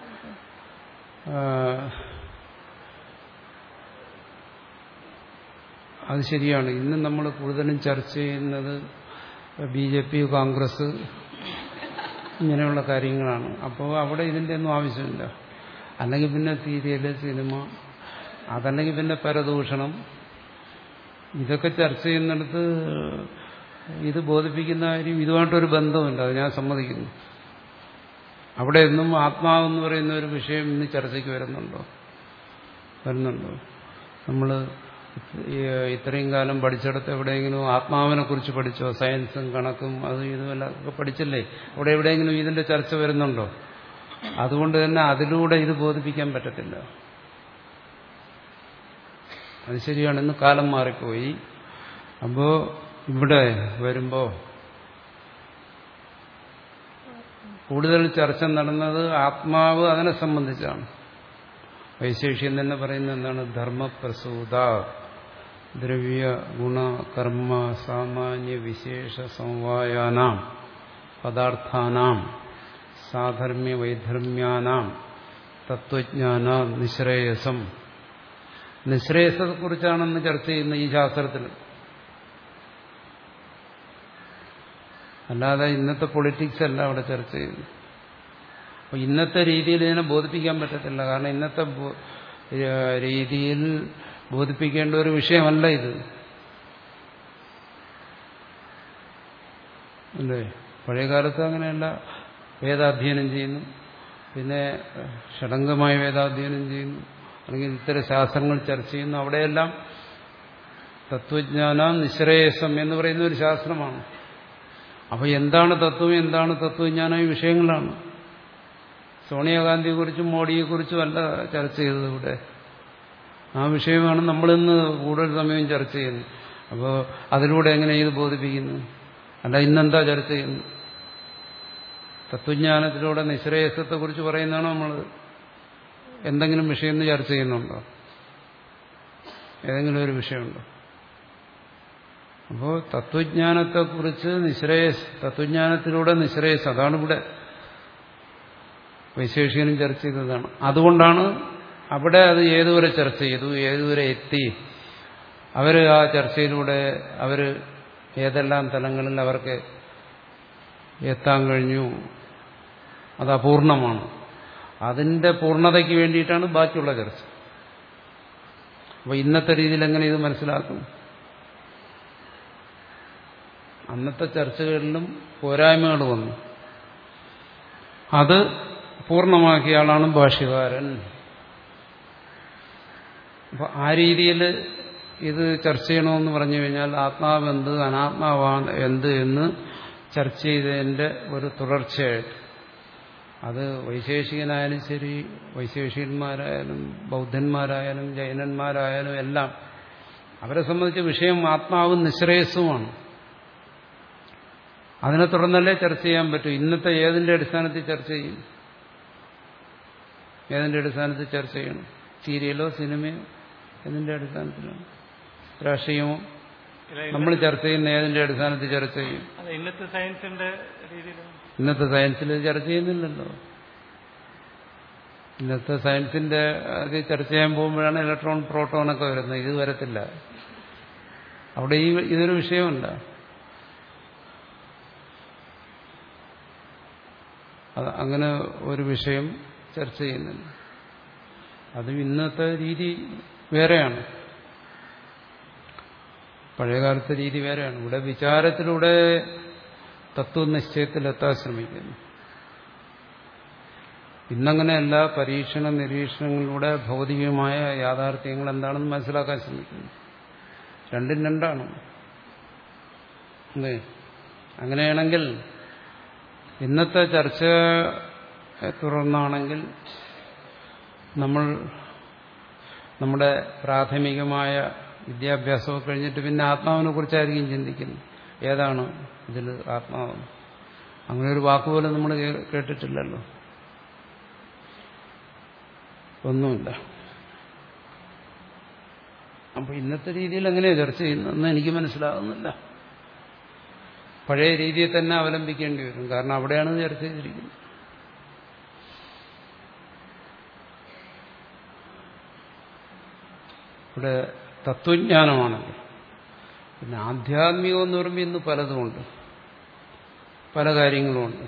അത് ശരിയാണ്. ഇന്ന് നമ്മൾ കൂടുതലും ചർച്ച ചെയ്യുന്നത് ബി ജെ പി, കോൺഗ്രസ് ഇങ്ങനെയുള്ള കാര്യങ്ങളാണ്. അപ്പോൾ അവിടെ ഇതിൻ്റെ ഒന്നും ആവശ്യമില്ല. അല്ലെങ്കിൽ പിന്നെ സീരിയല്, സിനിമ, അതല്ലെങ്കിൽ പിന്നെ പരദൂഷണം, ഇതൊക്കെ ചർച്ച ചെയ്യുന്നിടത്ത് ഇത് ബോധിപ്പിക്കുന്ന കാര്യം ഇതുമായിട്ടൊരു ബന്ധമില്ല. അത് ഞാൻ സമ്മതിക്കുന്നു. അവിടെ എന്നും ആത്മാവെന്ന് പറയുന്ന ഒരു വിഷയം ഇന്ന് ചർച്ചയ്ക്ക് വരുന്നുണ്ടോ? വരുന്നുണ്ടോ? നമ്മൾ ഇത്രയും കാലം പഠിച്ചിടത്ത് എവിടെയെങ്കിലും ആത്മാവിനെ കുറിച്ച് പഠിച്ചോ? സയൻസും കണക്കും അതും ഇതുമെല്ലാം ഒക്കെ പഠിച്ചില്ലേ? അവിടെ എവിടെയെങ്കിലും ഇതിന്റെ ചർച്ച വരുന്നുണ്ടോ? അതുകൊണ്ട് തന്നെ അതിലൂടെ ഇത് ബോധിപ്പിക്കാൻ പറ്റത്തില്ല. അത് ശരിയാണ്. ഇന്ന് കാലം മാറിപ്പോയി. അപ്പോ ഇവിടെ വരുമ്പോ കൂടുതൽ ചർച്ച നടന്നത് ആത്മാവ് അതിനെ സംബന്ധിച്ചാണ്. വൈശേഷ്യം തന്നെ പറയുന്നത് എന്താണ്? ധർമ്മപ്രസൂത ദ്രവ്യ ഗുണ കർമ്മ സാമാന്യ വിശേഷ സമവായാനാം പദാർത്ഥാനാം സാധർമ്മ്യ വൈധർമ്മ്യാനാം തത്വജ്ഞാന നിശ്രേയസം. നിശ്രേയസത്തെക്കുറിച്ചാണെന്ന് ചർച്ച ചെയ്യുന്ന ഈ ശാസ്ത്രത്തിൽ. അല്ലാതെ ഇന്നത്തെ പൊളിറ്റിക്സ് അല്ല അവിടെ ചർച്ച ചെയ്യുന്നത്. അപ്പൊ ഇന്നത്തെ രീതിയിൽ ഇതിനെ ബോധിപ്പിക്കാൻ പറ്റത്തില്ല. കാരണം ഇന്നത്തെ രീതിയിൽ ബോധിപ്പിക്കേണ്ട ഒരു വിഷയമല്ല ഇത്. അല്ലേ? പഴയകാലത്ത് അങ്ങനെയല്ല. വേദാധ്യയനം ചെയ്യുന്നു, പിന്നെ ഷഡംഗമായ വേദാധ്യയനം ചെയ്യുന്നു, അല്ലെങ്കിൽ ഇത്തരം ശാസ്ത്രങ്ങൾ ചർച്ച ചെയ്യുന്നു. അവിടെയെല്ലാം തത്വജ്ഞാനം നിശ്രേയസം എന്ന് പറയുന്ന ഒരു ശാസ്ത്രമാണ്. അപ്പൊ എന്താണ് തത്വം, എന്താണ് തത്വജ്ഞാനം, ഈ വിഷയങ്ങളാണ്. സോണിയാഗാന്ധിയെക്കുറിച്ചും മോഡിയെക്കുറിച്ചും അല്ല ചർച്ച ചെയ്തത് ഇവിടെ. ആ വിഷയമാണ് നമ്മളിന്ന് കൂടുതൽ സമയം ചർച്ച ചെയ്യുന്നത്. അപ്പോൾ അതിലൂടെ എങ്ങനെ ഇത് ബോധിപ്പിക്കുന്നു? അല്ല ഇന്നെന്താ ചർച്ച ചെയ്യുന്നു? തത്വജ്ഞാനത്തിലൂടെ നിശ്രേയസത്തെക്കുറിച്ച് പറയുന്നതാണോ നമ്മൾ? എന്തെങ്കിലും വിഷയം ചർച്ച ചെയ്യുന്നുണ്ടോ? ഏതെങ്കിലും ഒരു വിഷയമുണ്ടോ? അപ്പോൾ തത്വജ്ഞാനത്തെക്കുറിച്ച് നിശ്രേയസ്, തത്വജ്ഞാനത്തിലൂടെ നിശ്രേയസ്, അതാണ് ഇവിടെ വൈശേഷികനും ചർച്ച ചെയ്തതാണ്. അതുകൊണ്ടാണ് അവിടെ അത് ഏതുവരെ ചർച്ച ചെയ്തു, ഏതുവരെ എത്തി, അവർ ആ ചർച്ചയിലൂടെ അവർ ഏതെല്ലാം തലങ്ങളിൽ അവർക്ക് എത്താൻ കഴിഞ്ഞു, അത് അപൂർണമാണ്. അതിന്റെ പൂർണ്ണതയ്ക്ക് വേണ്ടിയിട്ടാണ് ബാക്കിയുള്ള ചർച്ച. അപ്പോൾ ഇന്നത്തെ രീതിയിൽ എങ്ങനെ ഇത് മനസ്സിലാക്കും? അന്നത്തെ ചർച്ചകളിലും പോരായ്മകൾ വന്നു. അത് പൂർണ്ണമാക്കിയ ആളാണ് ഭാഷ്യകാരൻ. അപ്പൊ ആ രീതിയിൽ ഇത് ചർച്ച ചെയ്യണമെന്ന് പറഞ്ഞു കഴിഞ്ഞാൽ ആത്മാവ് എന്ത്, അനാത്മാവാ എന്ത് എന്ന് ചർച്ച ചെയ്തതിന്റെ ഒരു തുടർച്ചയായിട്ട്, അത് വൈശേഷികനായാലും ശരി, വൈശേഷികന്മാരായാലും ബൗദ്ധന്മാരായാലും ജൈനന്മാരായാലും എല്ലാം അവരെ സംബന്ധിച്ച വിഷയം ആത്മാവും നിശ്രേയസ്സുമാണ്. അതിനെ തുടർന്നല്ലേ ചർച്ച ചെയ്യാൻ പറ്റൂ. ഇന്നത്തെ ഏതിന്റെ അടിസ്ഥാനത്തിൽ ചർച്ച ചെയ്യും? ഏതിന്റെ അടിസ്ഥാനത്തിൽ ചർച്ച ചെയ്യണം? സീരിയലോ സിനിമയോ ഏതിന്റെ അടിസ്ഥാനത്തിലാണ്? രാഷ്ട്രീയമോ? നമ്മൾ ചർച്ച ചെയ്യുന്ന ഏതിന്റെ അടിസ്ഥാനത്തിൽ ചർച്ച ചെയ്യും? ഇന്നത്തെ സയൻസിന്റെ രീതിയിലാണ്. ഇന്നത്തെ സയൻസിൽ ചർച്ച ചെയ്യുന്നില്ലല്ലോ. ഇന്നത്തെ സയൻസിന്റെ അത് ചർച്ച ചെയ്യാൻ പോകുമ്പോഴാണ് ഇലക്ട്രോൺ പ്രോട്ടോണൊക്കെ വരുന്നത്. ഇത് വരത്തില്ല. അവിടെ ഈ ഇതൊരു വിഷയമല്ല. അത് അങ്ങനെ ഒരു വിഷയം ചർച്ച ചെയ്യുന്നില്ല. അതും ഇന്നത്തെ രീതി വേറെയാണ്. പഴയകാലത്തെ രീതി വേറെയാണ്. ഇവിടെ വിചാരത്തിലൂടെ തത്വനിശ്ചയത്തിലെത്താൻ ശ്രമിക്കുന്നു. ഇന്നങ്ങനെയല്ല. പരീക്ഷണ നിരീക്ഷണങ്ങളിലൂടെ ഭൗതികമായ യാഥാർത്ഥ്യങ്ങൾ എന്താണെന്ന് മനസ്സിലാക്കാൻ ശ്രമിക്കുന്നു. രണ്ടും രണ്ടാണ്. അല്ലേ? അങ്ങനെയാണെങ്കിൽ ഇന്നത്തെ ചർച്ചയെ തുടർന്നാണെങ്കിൽ നമ്മൾ നമ്മുടെ പ്രാഥമികമായ വിദ്യാഭ്യാസമൊക്കെ കഴിഞ്ഞിട്ട് പിന്നെ ആത്മാവിനെ കുറിച്ചായിരിക്കും ചിന്തിക്കുന്നത്. ഏതാണ് ഇതിൽ ആത്മാവ്? അങ്ങനെ ഒരു വാക്കുപോലും നമ്മൾ കേട്ടിട്ടില്ലല്ലോ. ഒന്നുമില്ല. അപ്പോൾ ഇന്നത്തെ രീതിയിൽ എങ്ങനെയാണ് ചർച്ച ചെയ്യുന്നതെന്ന് എനിക്ക് മനസ്സിലാകുന്നില്ല. പഴയ രീതിയെ തന്നെ അവലംബിക്കേണ്ടി വരും. കാരണം അവിടെയാണ് ചർച്ച ചെയ്തിരിക്കുന്നത്. ഇവിടെ തത്വജ്ഞാനമാണല്ലോ. പിന്നെ ആധ്യാത്മികം എന്ന് പറയുമ്പോൾ ഇന്ന് പലതുമുണ്ട്, പല കാര്യങ്ങളുമുണ്ട്.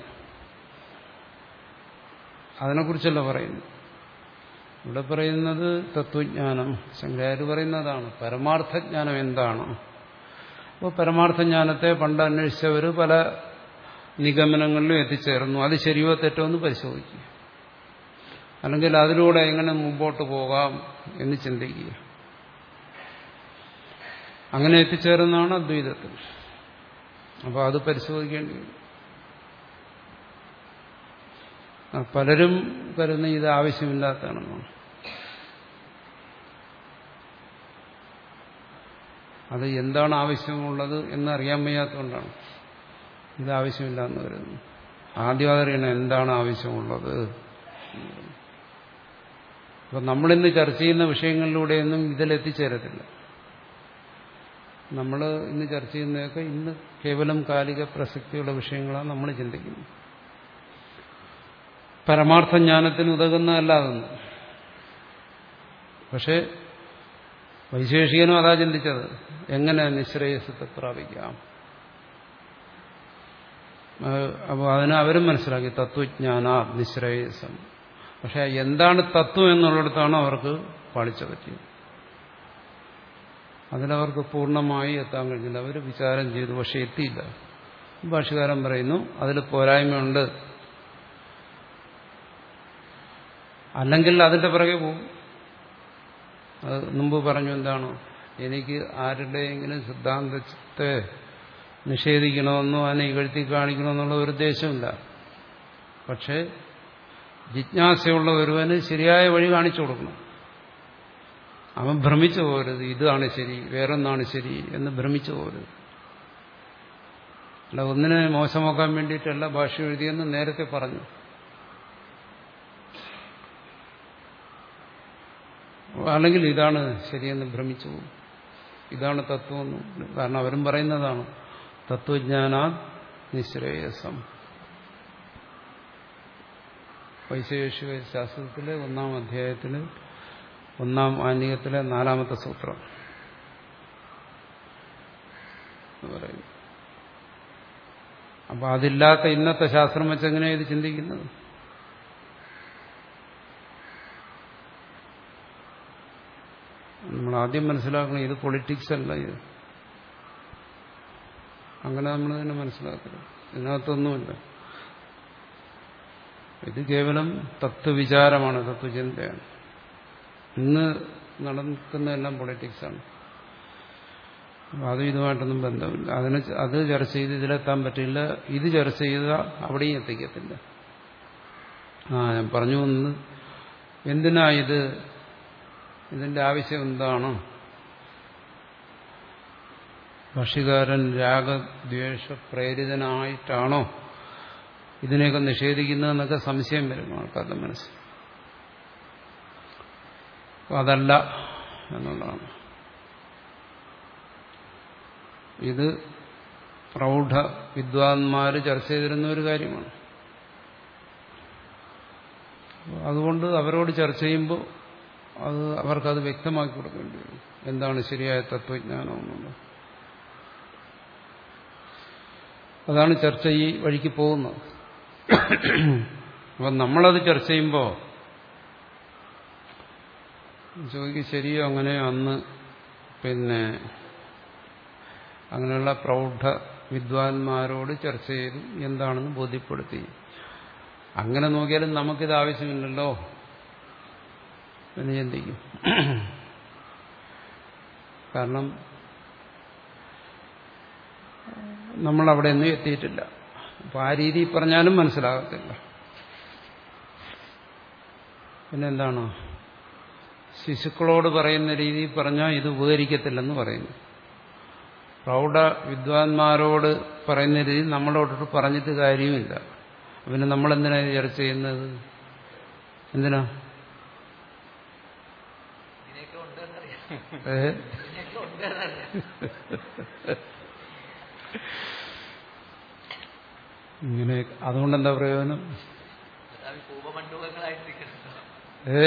അതിനെക്കുറിച്ചല്ല പറയുന്നു. ഇവിടെ പറയുന്നത് തത്വജ്ഞാനം. ശങ്കരാചാര്യ പറയുന്നതാണ് പരമാർത്ഥജ്ഞാനം എന്താണ്. അപ്പോൾ പരമാർത്ഥജ്ഞാനത്തെ പണ്ട് അന്വേഷിച്ചവർ പല നിഗമനങ്ങളിലും എത്തിച്ചേർന്നു. അത് ശരിയോ തെറ്റോ എന്ന് പരിശോധിക്കുക, അല്ലെങ്കിൽ അതിലൂടെ എങ്ങനെ മുമ്പോട്ട് പോകാം എന്ന് ചിന്തിക്കുക. അങ്ങനെ എത്തിച്ചേർന്നതാണ് അദ്വൈതത്തിൽ. അപ്പോൾ അത് പരിശോധിക്കേണ്ടി വരും. പലരും കരുതുന്ന ഇത് ആവശ്യമില്ലാത്തതാണെന്നാണ്. അത് എന്താണ് ആവശ്യമുള്ളത് എന്നറിയാൻ വയ്യാത്തതുകൊണ്ടാണ് ഇത് ആവശ്യമില്ല എന്ന് കരുതുന്നത്. ആദ്യം അതറിയണം എന്താണ് ആവശ്യമുള്ളത്. അപ്പം നമ്മളിന്ന് ചർച്ച ചെയ്യുന്ന വിഷയങ്ങളിലൂടെയൊന്നും ഇതിലെത്തിച്ചേരത്തില്ല. നമ്മൾ ഇന്ന് ചർച്ച ചെയ്യുന്നതൊക്കെ ഇന്ന് കേവലം കാലിക പ്രസക്തിയുള്ള വിഷയങ്ങളാണ് നമ്മൾ ചിന്തിക്കുന്നത്. പരമാർത്ഥ ജ്ഞാനത്തിന് ഉതകുന്നതല്ല അതൊന്നും. പക്ഷെ വൈശേഷികനും അതാ ചിന്തിച്ചത്, എങ്ങനെ നിശ്രേയസത്തെ പ്രാപിക്കാം. അപ്പോൾ അതിനെ അവരും മനസ്സിലാക്കി തത്വജ്ഞാന നിശ്രേയസം. പക്ഷെ എന്താണ് തത്വം എന്നുള്ളിടത്താണ് അവർക്ക് പാളിച്ച പറ്റിയത്. അതിലവർക്ക് പൂർണ്ണമായി എത്താൻ കഴിഞ്ഞില്ല. അവർ വിചാരം ചെയ്തു, പക്ഷെ എത്തിയില്ല. ഭാഷ്യകാരൻ പറയുന്നു അതിൽ പോരായ്മയുണ്ട്. അല്ലെങ്കിൽ അതിന്റെ പിറകെ പോകും. അത് മുമ്പ് പറഞ്ഞു എന്താണ്, എനിക്ക് ആരുടെയെങ്കിലും സിദ്ധാന്തത്തെ നിഷേധിക്കണമെന്നോ അതിനെ ഇകഴ്ത്തി കാണിക്കണമെന്നുള്ള ഒരു ഉദ്ദേശമില്ല. പക്ഷെ ജിജ്ഞാസയുള്ള ഒരുവന് ശരിയായ വഴി കാണിച്ചു കൊടുക്കണം. അവൻ ഭ്രമിച്ചു പോകരുത്, ഇതാണ് ശരി വേറൊന്നാണ് ശരി എന്ന് ഭ്രമിച്ചു പോകരുത്. അല്ല, ഒന്നിനെ മോശമാക്കാൻ വേണ്ടിയിട്ടല്ല ഭാഷ്യം എഴുതിയെന്ന് നേരത്തെ പറഞ്ഞു. അല്ലെങ്കിൽ ഇതാണ് ശരിയെന്ന് ഭ്രമിച്ചു പോകും. ഇതാണ് തത്വമെന്ന്. കാരണം അവരും പറയുന്നതാണ് തത്വജ്ഞാനാ നിശ്രേയസം. വൈശേഷിക ശാസ്ത്രത്തിലെ ഒന്നാം അധ്യായത്തില് ഒന്നാം ആന്തികത്തിലെ നാലാമത്തെ സൂത്രം പറയുന്നു. അപ്പം അതില്ലാത്ത ഇന്നത്തെ ശാസ്ത്രം വെച്ചെങ്ങനെയാണ് ഇത് ചിന്തിക്കുന്നത്? നമ്മൾ ആദ്യം മനസ്സിലാക്കണം, ഇത് പൊളിറ്റിക്സ് അല്ല. ഇത് അങ്ങനെ നമ്മൾ തന്നെ മനസ്സിലാക്കണം. ഇതിനകത്തൊന്നുമില്ല. ഇത് കേവലം തത്വവിചാരമാണ്, തത്വചിന്തയാണ്. ഇന്ന് നടക്കുന്നതെല്ലാം പൊളിറ്റിക്സാണ്. അതും ഇതുമായിട്ടൊന്നും ബന്ധമില്ല. അതിന് അത് ചർച്ച ചെയ്ത് ഇതിലെത്താൻ പറ്റില്ല. ഇത് ചർച്ച ചെയ്ത അവിടെയും എത്തിക്കത്തില്ല. ആ ഞാൻ പറഞ്ഞു വന്നത് എന്തിനാ ഇത്, ഇതിന്റെ ആവശ്യം എന്താണ്? ഭാഷ്യകാരൻ രാഗദ്വേഷ പ്രേരിതനായിട്ടാണോ ഇതിനെയൊക്കെ നിഷേധിക്കുന്നതെന്നൊക്കെ സംശയം വരും ആൾക്കാരുടെ മനസ്സിൽ. അതല്ല എന്നുള്ളതാണ്. ഇത് പ്രൗഢ വിദ്വാൻമാർ ചർച്ച ചെയ്തിരുന്ന ഒരു കാര്യമാണ്. അതുകൊണ്ട് അവരോട് ചർച്ച ചെയ്യുമ്പോൾ അത് അവർക്കത് വ്യക്തമാക്കി കൊടുക്കേണ്ടി വരും, എന്താണ് ശരിയായ തത്വജ്ഞാനം എന്നുള്ളത്. അതാണ് ചർച്ച ഈ വഴിക്ക് പോകുന്നത്. അപ്പം നമ്മളത് ചർച്ച ചെയ്യുമ്പോൾ ചോദിക്കും, ശരിയോ അങ്ങനെ അന്ന് പിന്നെ അങ്ങനെയുള്ള പ്രൗഢ വിദ്വാൻമാരോട് ചർച്ച ചെയ്തു എന്താണെന്ന് ബോധ്യപ്പെടുത്തി. അങ്ങനെ നോക്കിയാലും നമുക്കിത് ആവശ്യമില്ലല്ലോ എന്ന് ചിന്തിക്കും. കാരണം നമ്മളവിടെ ഒന്നും എത്തിയിട്ടില്ല. അപ്പം ആ രീതി പറഞ്ഞാലും മനസ്സിലാകത്തില്ല. പിന്നെന്താണ്, ശിശുക്കളോട് പറയുന്ന രീതി പറഞ്ഞാൽ ഇത് ഉപകരിക്കത്തില്ലെന്ന് പറയുന്നു. പ്രൗഢ വിദ്വാൻമാരോട് പറയുന്ന രീതി നമ്മളോട് പറഞ്ഞിട്ട് കാര്യമില്ല. പിന്നെ നമ്മളെന്തിനാ ഇത് ചർച്ച ചെയ്യുന്നത്? എന്തിനാ? ഏ ഇങ്ങനെ അതുകൊണ്ടെന്താ പ്രയോജനം? ഏ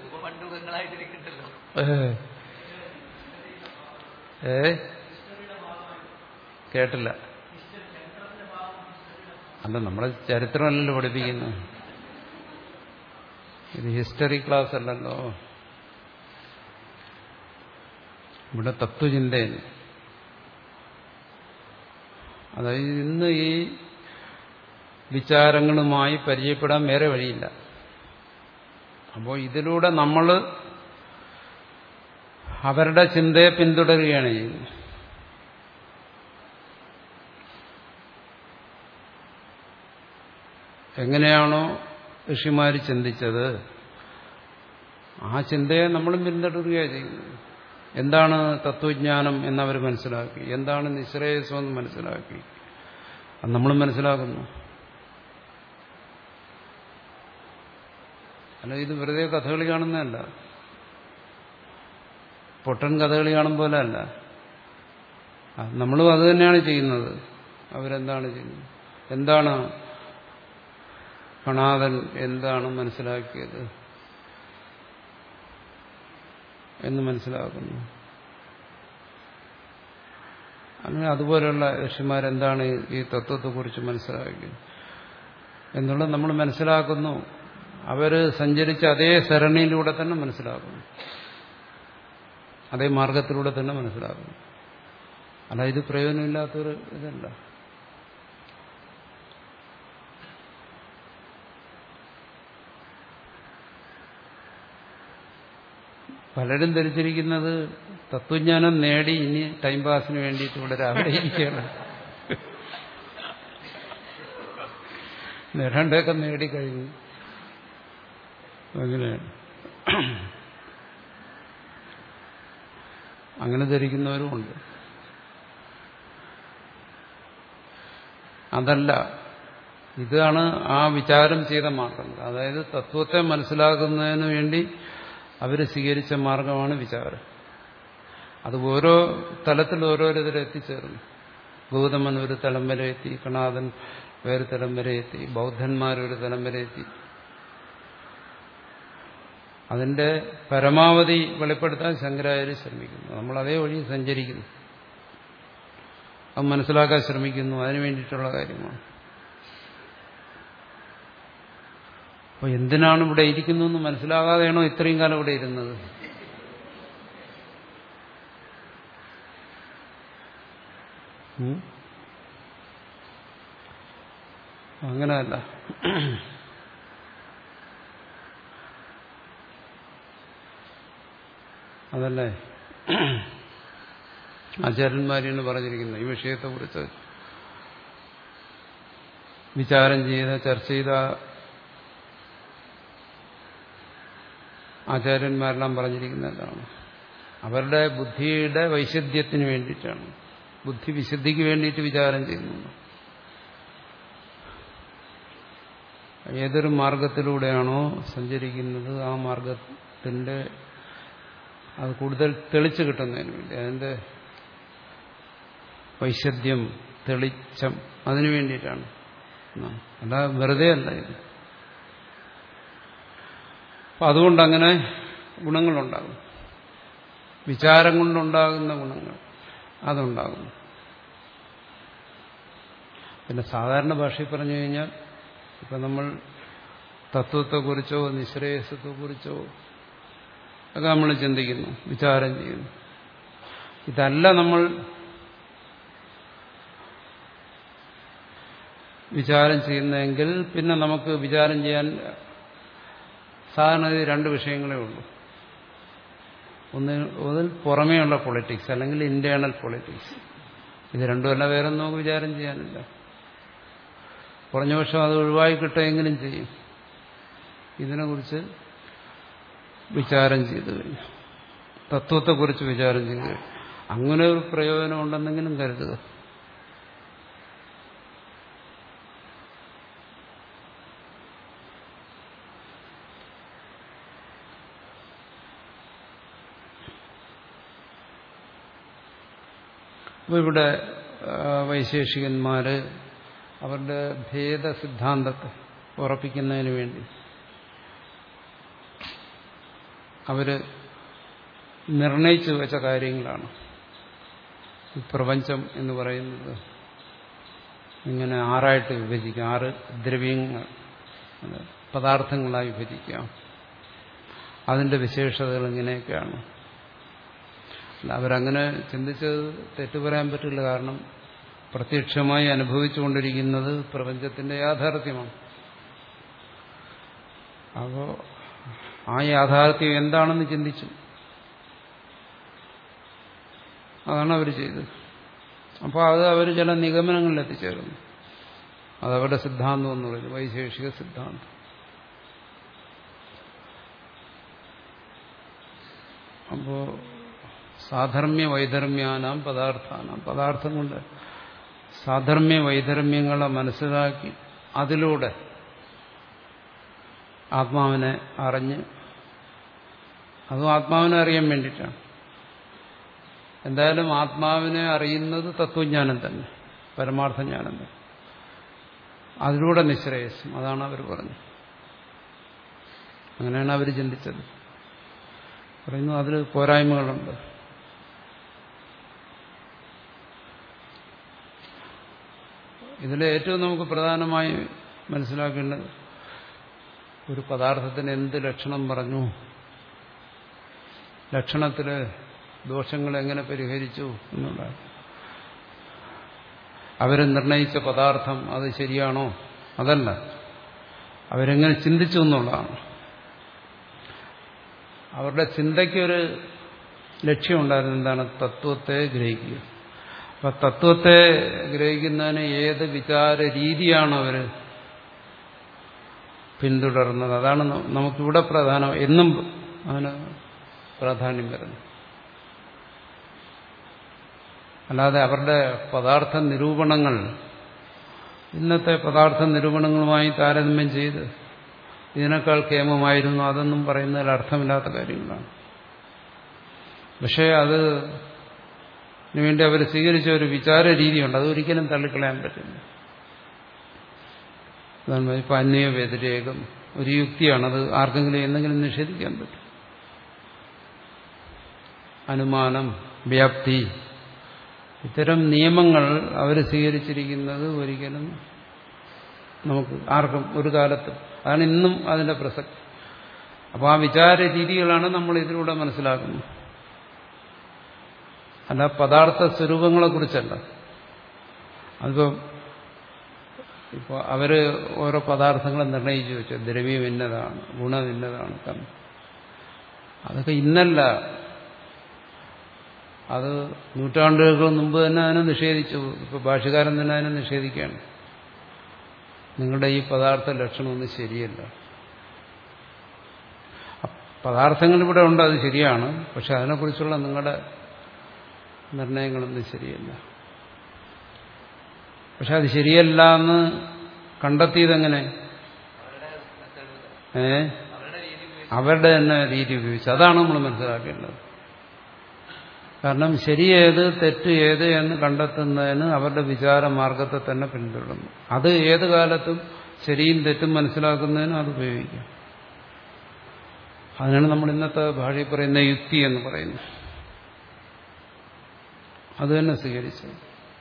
ഏ കേട്ടില്ല. അല്ല, നമ്മളെ ചരിത്രമല്ലല്ലോ പഠിപ്പിക്കുന്നത്. ഇത് ഹിസ്റ്ററി ക്ലാസ് അല്ലല്ലോ. ഇവിടെ തത്വചിന്തയാണ്. അതായത് ഇന്ന് ഈ വിചാരങ്ങളുമായി പരിചയപ്പെടാൻ വേറെ വഴിയില്ല. അപ്പോൾ ഇതിലൂടെ നമ്മൾ അവരുടെ ചിന്തയെ പിന്തുടരുകയാണ് ചെയ്യുന്നത്. എങ്ങനെയാണോ ഋഷിമാർ ചിന്തിച്ചത് ആ ചിന്തയെ നമ്മളും പിന്തുടരുകയാണ് ചെയ്യുന്നത്. എന്താണ് തത്വജ്ഞാനം എന്നവർ മനസ്സിലാക്കി, എന്താണ് നിശ്രേയസം എന്ന് മനസ്സിലാക്കി, അത് നമ്മൾ മനസ്സിലാക്കുന്നു. അല്ല, ഇത് വെറുതെ കഥകളി കാണുന്നതല്ല, പൊട്ടൻ കഥകളി കാണും പോലെ അല്ല. നമ്മളും അത് തന്നെയാണ് ചെയ്യുന്നത്. അവരെന്താണ് ചെയ്യുന്നത്? എന്താണ് കണാദൻ എന്താണ് മനസ്സിലാക്കിയത് എന്ന് മനസ്സിലാക്കുന്നു. അങ്ങനെ അതുപോലെയുള്ള ഋഷിമാരെന്താണ് ഈ തത്വത്തെക്കുറിച്ച് മനസ്സിലാക്കിയത് എന്നുള്ളത് നമ്മൾ മനസ്സിലാക്കുന്നു. അവർ സഞ്ചരിച്ച അതേ സരണിയിലൂടെ തന്നെ മനസ്സിലാക്കുന്നു, അതേ മാർഗത്തിലൂടെ തന്നെ മനസ്സിലാക്കുന്നു. അല്ല, ഇത് പ്രയോജനമില്ലാത്തൊരു ഇതല്ല. പലരും ധരിച്ചിരിക്കുന്നത് തത്വജ്ഞാനം നേടി ഇനി ടൈം പാസിന് വേണ്ടിയിട്ട് ഇവിടെ രാവിലെ ഇരിക്കുകയാണ്. നേടേണ്ടതൊക്കെ നേടിക്കഴിഞ്ഞു. അങ്ങനെയാണ്. അങ്ങനെ ധരിക്കുന്നവരുമുണ്ട്. അതല്ല, ഇതാണ് ആ വിചാരം ചെയ്ത മാർഗങ്ങൾ. അതായത് തത്വത്തെ മനസ്സിലാക്കുന്നതിന് വേണ്ടി അവർ സ്വീകരിച്ച മാർഗമാണ് വിചാരം. അത് ഓരോ തലത്തിൽ ഓരോരുത്തരും എത്തിച്ചേർന്നു. ഗൗതമൻ ഒരു തലം വരെ എത്തി, കണാദൻ വേറെ തലം വരെ എത്തി, ബൗദ്ധന്മാരൊരു തലം വരെ എത്തി. അതിന്റെ പരമാവധി വെളിപ്പെടുത്താൻ ശങ്കരാചാര്യർ ശ്രമിക്കുന്നു. നമ്മൾ അതേ വഴി സഞ്ചരിക്കുന്നു, അത് മനസ്സിലാക്കാൻ ശ്രമിക്കുന്നു. അതിനു വേണ്ടിയിട്ടുള്ള കാര്യമാണ്. അപ്പോൾ എന്തിനാണ് ഇവിടെ ഇരിക്കുന്നതെന്ന് മനസ്സിലാകാതെയാണോ ഇത്രയും കാലം ഇവിടെ ഇരുന്നത്? അങ്ങനെയല്ല. അതല്ലേ ആചാര്യന്മാരെയാണ് പറഞ്ഞിരിക്കുന്നത് ഈ വിഷയത്തെക്കുറിച്ച് വിചാരം ചെയ്ത ചർച്ച ചെയ്ത ആചാര്യന്മാരെല്ലാം പറഞ്ഞിരിക്കുന്നതാണ്. അവരുടെ ബുദ്ധിയുടെ വൈശദ്ധ്യത്തിന് വേണ്ടിയിട്ടാണ്, ബുദ്ധി വിശുദ്ധിക്ക് വേണ്ടിയിട്ട് വിചാരം ചെയ്യുന്നു. ഏതൊരു മാർഗത്തിലൂടെയാണോ സഞ്ചരിക്കുന്നത് ആ മാർഗത്തിന്റെ അത് കൂടുതൽ തെളിച്ചു കിട്ടുന്നതിന് വേണ്ടി, അതിന്റെ വൈശദ്ധ്യം തെളിച്ചം അതിനു വേണ്ടിയിട്ടാണ്. അല്ല വെറുതെ അല്ല ഇത്. അപ്പം അതുകൊണ്ടങ്ങനെ ഗുണങ്ങളുണ്ടാകും. വിചാരം കൊണ്ടുണ്ടാകുന്ന ഗുണങ്ങൾ അതുണ്ടാകും. പിന്നെ സാധാരണ ഭാഷയിൽ പറഞ്ഞു കഴിഞ്ഞാൽ ഇപ്പം നമ്മൾ തത്വത്തെക്കുറിച്ചോ നിശ്രേയസത്തെക്കുറിച്ചോ ഒക്കെ നമ്മൾ ചിന്തിക്കുന്നു, വിചാരം ചെയ്യുന്നു. ഇതല്ല നമ്മൾ വിചാരം ചെയ്യുന്നതെങ്കിൽ പിന്നെ നമുക്ക് വിചാരം ചെയ്യാൻ സാധാരണ രണ്ട് വിഷയങ്ങളേ ഉള്ളൂ. ഒന്ന് ഒന്നിൽ പുറമേയുള്ള പൊളിറ്റിക്സ് അല്ലെങ്കിൽ ഇന്റേണൽ പൊളിറ്റിക്സ്. ഇത് രണ്ടുമല്ല, വേറെ നമുക്ക് വിചാരം ചെയ്യാനില്ല. കുറഞ്ഞ പക്ഷം അത് ഒഴിവായി കിട്ടുമെങ്കിലും ചെയ്യും. ഇതിനെക്കുറിച്ച് വിചാരം ചെയ്തു കഴിഞ്ഞു, തത്വത്തെക്കുറിച്ച് വിചാരം ചെയ്തു കഴിഞ്ഞു. അങ്ങനെ ഒരു പ്രയോജനം ഉണ്ടെന്നെങ്കിലും കരുതുക. അപ്പോൾ ഇവിടെ വൈശേഷികന്മാര് അവരുടെ ഭേദസിദ്ധാന്തത്തെ ഉറപ്പിക്കുന്നതിന് വേണ്ടി അവര് നിർണയിച്ചു വെച്ച കാര്യങ്ങളാണ്. ഈ പ്രപഞ്ചം എന്ന് പറയുന്നത് ഇങ്ങനെ ആറായിട്ട് വിഭജിക്കാം, ആറ് ദ്രവ്യങ്ങൾ പദാർത്ഥങ്ങളായി വിഭജിക്കാം. അതിന്റെ വിശേഷതകൾ ഇങ്ങനെയൊക്കെയാണ്. അവരങ്ങനെ ചിന്തിച്ചത് തെറ്റു പറയാൻ പറ്റില്ല. കാരണം പ്രത്യക്ഷമായി അനുഭവിച്ചുകൊണ്ടിരിക്കുന്നത് പ്രപഞ്ചത്തിന്റെ യാഥാർത്ഥ്യമാണ്. അപ്പോൾ ആ യാഥാർത്ഥ്യം എന്താണെന്ന് ചിന്തിച്ചു, അതാണ് അവർ ചെയ്തത്. അപ്പോൾ അത് അവർ ചില നിഗമനങ്ങളിൽ എത്തിച്ചേർന്നു. അതവരുടെ സിദ്ധാന്തം എന്ന് പറയുന്നത് വൈശേഷിക സിദ്ധാന്തം. അപ്പോൾ സാധർമ്മ്യ വൈധർമ്യാനാം പദാർത്ഥാനാം, പദാർത്ഥം കൊണ്ട് സാധർമ്മ്യ വൈധർമ്മ്യങ്ങളെ മനസ്സിലാക്കി അതിലൂടെ ആത്മാവിനെ അറിഞ്ഞ്, അതും ആത്മാവിനെ അറിയാൻ വേണ്ടിയിട്ടാണ്. എന്തായാലും ആത്മാവിനെ അറിയുന്നത് തത്വജ്ഞാനം തന്നെ, പരമാർത്ഥജ്ഞാനം തന്നെ. അതിലൂടെ നിശ്രേയസം, അതാണ് അവർ പറഞ്ഞത്. അങ്ങനെയാണ് അവർ ചിന്തിച്ചത്. പറയുന്നു അതിൽ പോരായ്മകളുണ്ട്. ഇതിൽ ഏറ്റവും നമുക്ക് പ്രധാനമായി മനസ്സിലാക്കേണ്ടത് ഒരു പദാർത്ഥത്തിന് എന്ത് ലക്ഷണം പറഞ്ഞു, ലക്ഷണത്തില് ദോഷങ്ങൾ എങ്ങനെ പരിഹരിച്ചു എന്നുള്ളതാണ്. അവര് നിർണയിച്ച പദാർത്ഥം അത് ശരിയാണോ, അതല്ല, അവരെങ്ങനെ ചിന്തിച്ചു എന്നുള്ളതാണ്. അവരുടെ ചിന്തയ്ക്കൊരു ലക്ഷ്യമുണ്ടായിരുന്നു, എന്താണ്? തത്വത്തെ ഗ്രഹിക്കുക. അപ്പൊ തത്വത്തെ ഗ്രഹിക്കുന്നതിന് ഏത് വിചാര രീതിയാണ് അവർ പിന്തുടർന്നത്, അതാണ് നമുക്കിവിടെ പ്രധാനം, എന്നും അതിന് പ്രാധാന്യം വരുന്നത്. അല്ലാതെ അവരുടെ പദാർത്ഥ നിരൂപണങ്ങൾ ഇന്നത്തെ പദാർത്ഥ നിരൂപണങ്ങളുമായി താരതമ്യം ചെയ്ത് ഇതിനേക്കാൾ കേമമായിരുന്നു, അതൊന്നും പറയുന്നതിൽ അർത്ഥമില്ലാത്ത കാര്യങ്ങളാണ്. പക്ഷേ അത് വേണ്ടി അവർ സ്വീകരിച്ച ഒരു വിചാര രീതിയുണ്ട്, അതൊരിക്കലും തള്ളിക്കളയാൻ പറ്റില്ല. അതാണ് ഇപ്പം അന്വയ വ്യതിരേകം ഒരു യുക്തിയാണ്, അത് ആർക്കെങ്കിലും എന്തെങ്കിലും നിഷേധിക്കാൻ പറ്റും. അനുമാനം, വ്യാപ്തി, ഇത്തരം നിയമങ്ങൾ അവർ സ്വീകരിച്ചിരിക്കുന്നത് ഒരിക്കലും നമുക്ക് ആർക്കും ഒരു കാലത്തും അതാണ് ഇന്നും അതിന്റെ പ്രസക്തി. അപ്പോൾ ആ വിചാര രീതികളാണ് നമ്മൾ ഇതിലൂടെ മനസ്സിലാക്കുന്നത്, അല്ല പദാർത്ഥ സ്വരൂപങ്ങളെക്കുറിച്ചല്ല. അതിപ്പോൾ ഇപ്പോൾ അവർ ഓരോ പദാർത്ഥങ്ങളെ നിർണയിച്ചു വെച്ചു, ദ്രവ്യം ഇന്നതാണ്, ഗുണം ഇന്നതാണ്, കർമ്മം. അതൊക്കെ ഇന്നല്ല, അത് നൂറ്റാണ്ടുകൾക്ക് മുമ്പ് തന്നെ അതിനെ നിഷേധിച്ചു. ഇപ്പോൾ ഭാഷ്യകാരൻ തന്നെ അതിനെ നിഷേധിക്കുകയാണ്. നിങ്ങളുടെ ഈ പദാർത്ഥ ലക്ഷണമൊന്നും ശരിയല്ല. പദാർത്ഥങ്ങൾ ഇവിടെ ഉണ്ട്, അത് ശരിയാണ്. പക്ഷെ അതിനെക്കുറിച്ചുള്ള നിങ്ങളുടെ നിർണയങ്ങളൊന്നും ശരിയല്ല. പക്ഷെ അത് ശരിയല്ല എന്ന് കണ്ടെത്തിയതെങ്ങനെ? ഏ അവരുടെ തന്നെ രീതി ഉപയോഗിച്ച്. അതാണ് നമ്മൾ മനസ്സിലാക്കേണ്ടത്. കാരണം ശരി ഏത് തെറ്റ് ഏത് എന്ന് കണ്ടെത്തുന്നതിന് അവരുടെ വിചാരമാർഗത്തെ തന്നെ പിന്തുടരുന്നു. അത് ഏത് കാലത്തും ശരിയും തെറ്റും മനസ്സിലാക്കുന്നതിനും അത് ഉപയോഗിക്കാം. അതിനാണ് നമ്മൾ ഇന്നത്തെ ഭാഷയിൽ പറയുന്ന യുക്തി എന്ന് പറയുന്നത്. അത് തന്നെ സ്വീകരിച്ചത്.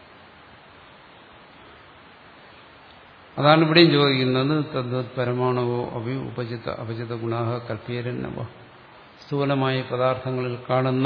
അതാണ് ഇവിടെയും ചോദിക്കുന്നത്. തദ്വത് പരമാണവോ അഭി ഉപചിത അപചിത ഗുണാഹ കൽപ്പിയരന്നവ. സ്ഥൂലമായ പദാർത്ഥങ്ങളിൽ കാണുന്ന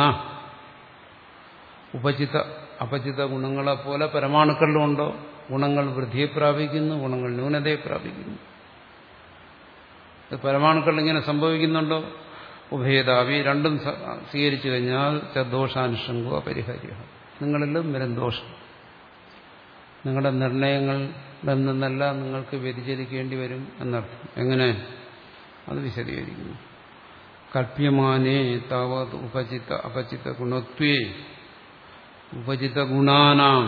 ഉപചിത അപചിത ഗുണങ്ങളെപ്പോലെ പരമാണുക്കളിലുണ്ടോ? ഗുണങ്ങൾ വൃദ്ധിയെ പ്രാപിക്കുന്നു, ഗുണങ്ങൾ ന്യൂനതയെ പ്രാപിക്കുന്നു. പരമാണുക്കളിൽ ഇങ്ങനെ സംഭവിക്കുന്നുണ്ടോ? ഉഭയതാവി രണ്ടും സ്വീകരിച്ചു കഴിഞ്ഞാൽ ദോഷാനുഷംഗോ അപരിഹാര്യ. നിങ്ങളിലും വരും ദോഷം. നിങ്ങളുടെ നിർണയങ്ങളിൽ നിന്നെല്ലാം നിങ്ങൾക്ക് വ്യതിചലിക്കേണ്ടി വരും എന്നർത്ഥം. എങ്ങനെ? അത് വിശദീകരിക്കുന്നു. കൽപ്യമാനേ താവത് ഉപചിത അപചിത ഗുണത്വേ ഉപചിത ഗുണാനാം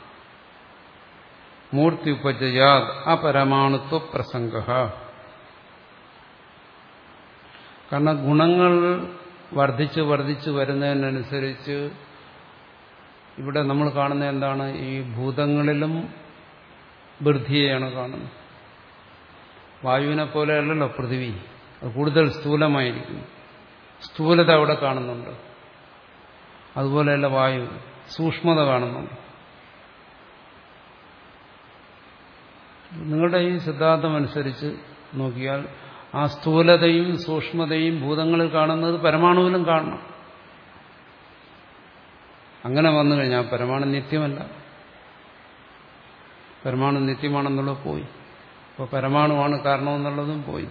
മൂർത്തി ഉപജയാത് അപരമാണുത്വ പ്രസംഗ. കാരണം ഗുണങ്ങൾ വർദ്ധിച്ച് വർദ്ധിച്ച് വരുന്നതിനനുസരിച്ച് ഇവിടെ നമ്മൾ കാണുന്ന എന്താണ്? ഈ ഭൂതങ്ങളിലും വൃദ്ധിയെയാണ് കാണുന്നത്. വായുവിനെ പോലെയല്ലല്ലോ പൃഥിവി, അത് കൂടുതൽ സ്ഥൂലമായിരിക്കുന്നു. സ്ഥൂലത അവിടെ കാണുന്നുണ്ട്. അതുപോലെയല്ല വായു, സൂക്ഷ്മത കാണുന്നുണ്ട്. നിങ്ങളുടെ ഈ സിദ്ധാന്തം അനുസരിച്ച് നോക്കിയാൽ ആ സ്ഥൂലതയും സൂക്ഷ്മതയും ഭൂതങ്ങളിൽ കാണുന്നത് പരമാണുവിലും കാണണം. അങ്ങനെ വന്നു കഴിഞ്ഞാൽ പരമാണു നിത്യമല്ല. പരമാണു നിത്യമാണെന്നുള്ളത് പോയി. അപ്പോൾ പരമാണുവാണ് കാരണമെന്നുള്ളതും പോയി.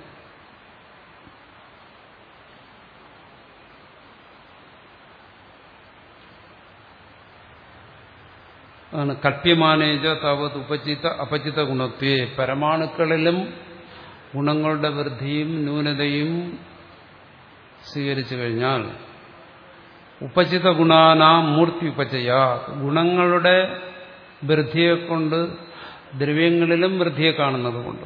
അതാണ് കൽപ്യമാനേജ താവത് ഉപചിത അപചിത ഗുണത്വേ. പരമാണുക്കളിലും ഗുണങ്ങളുടെ വൃദ്ധിയും ന്യൂനതയും സ്വീകരിച്ചു കഴിഞ്ഞാൽ ഉപചിത ഗുണാനാം മൂർത്തി ഉപചയാ. ഗുണങ്ങളുടെ വൃദ്ധിയെക്കൊണ്ട് ദ്രവ്യങ്ങളിലും വൃദ്ധിയെ കാണുന്നത് കൊണ്ട്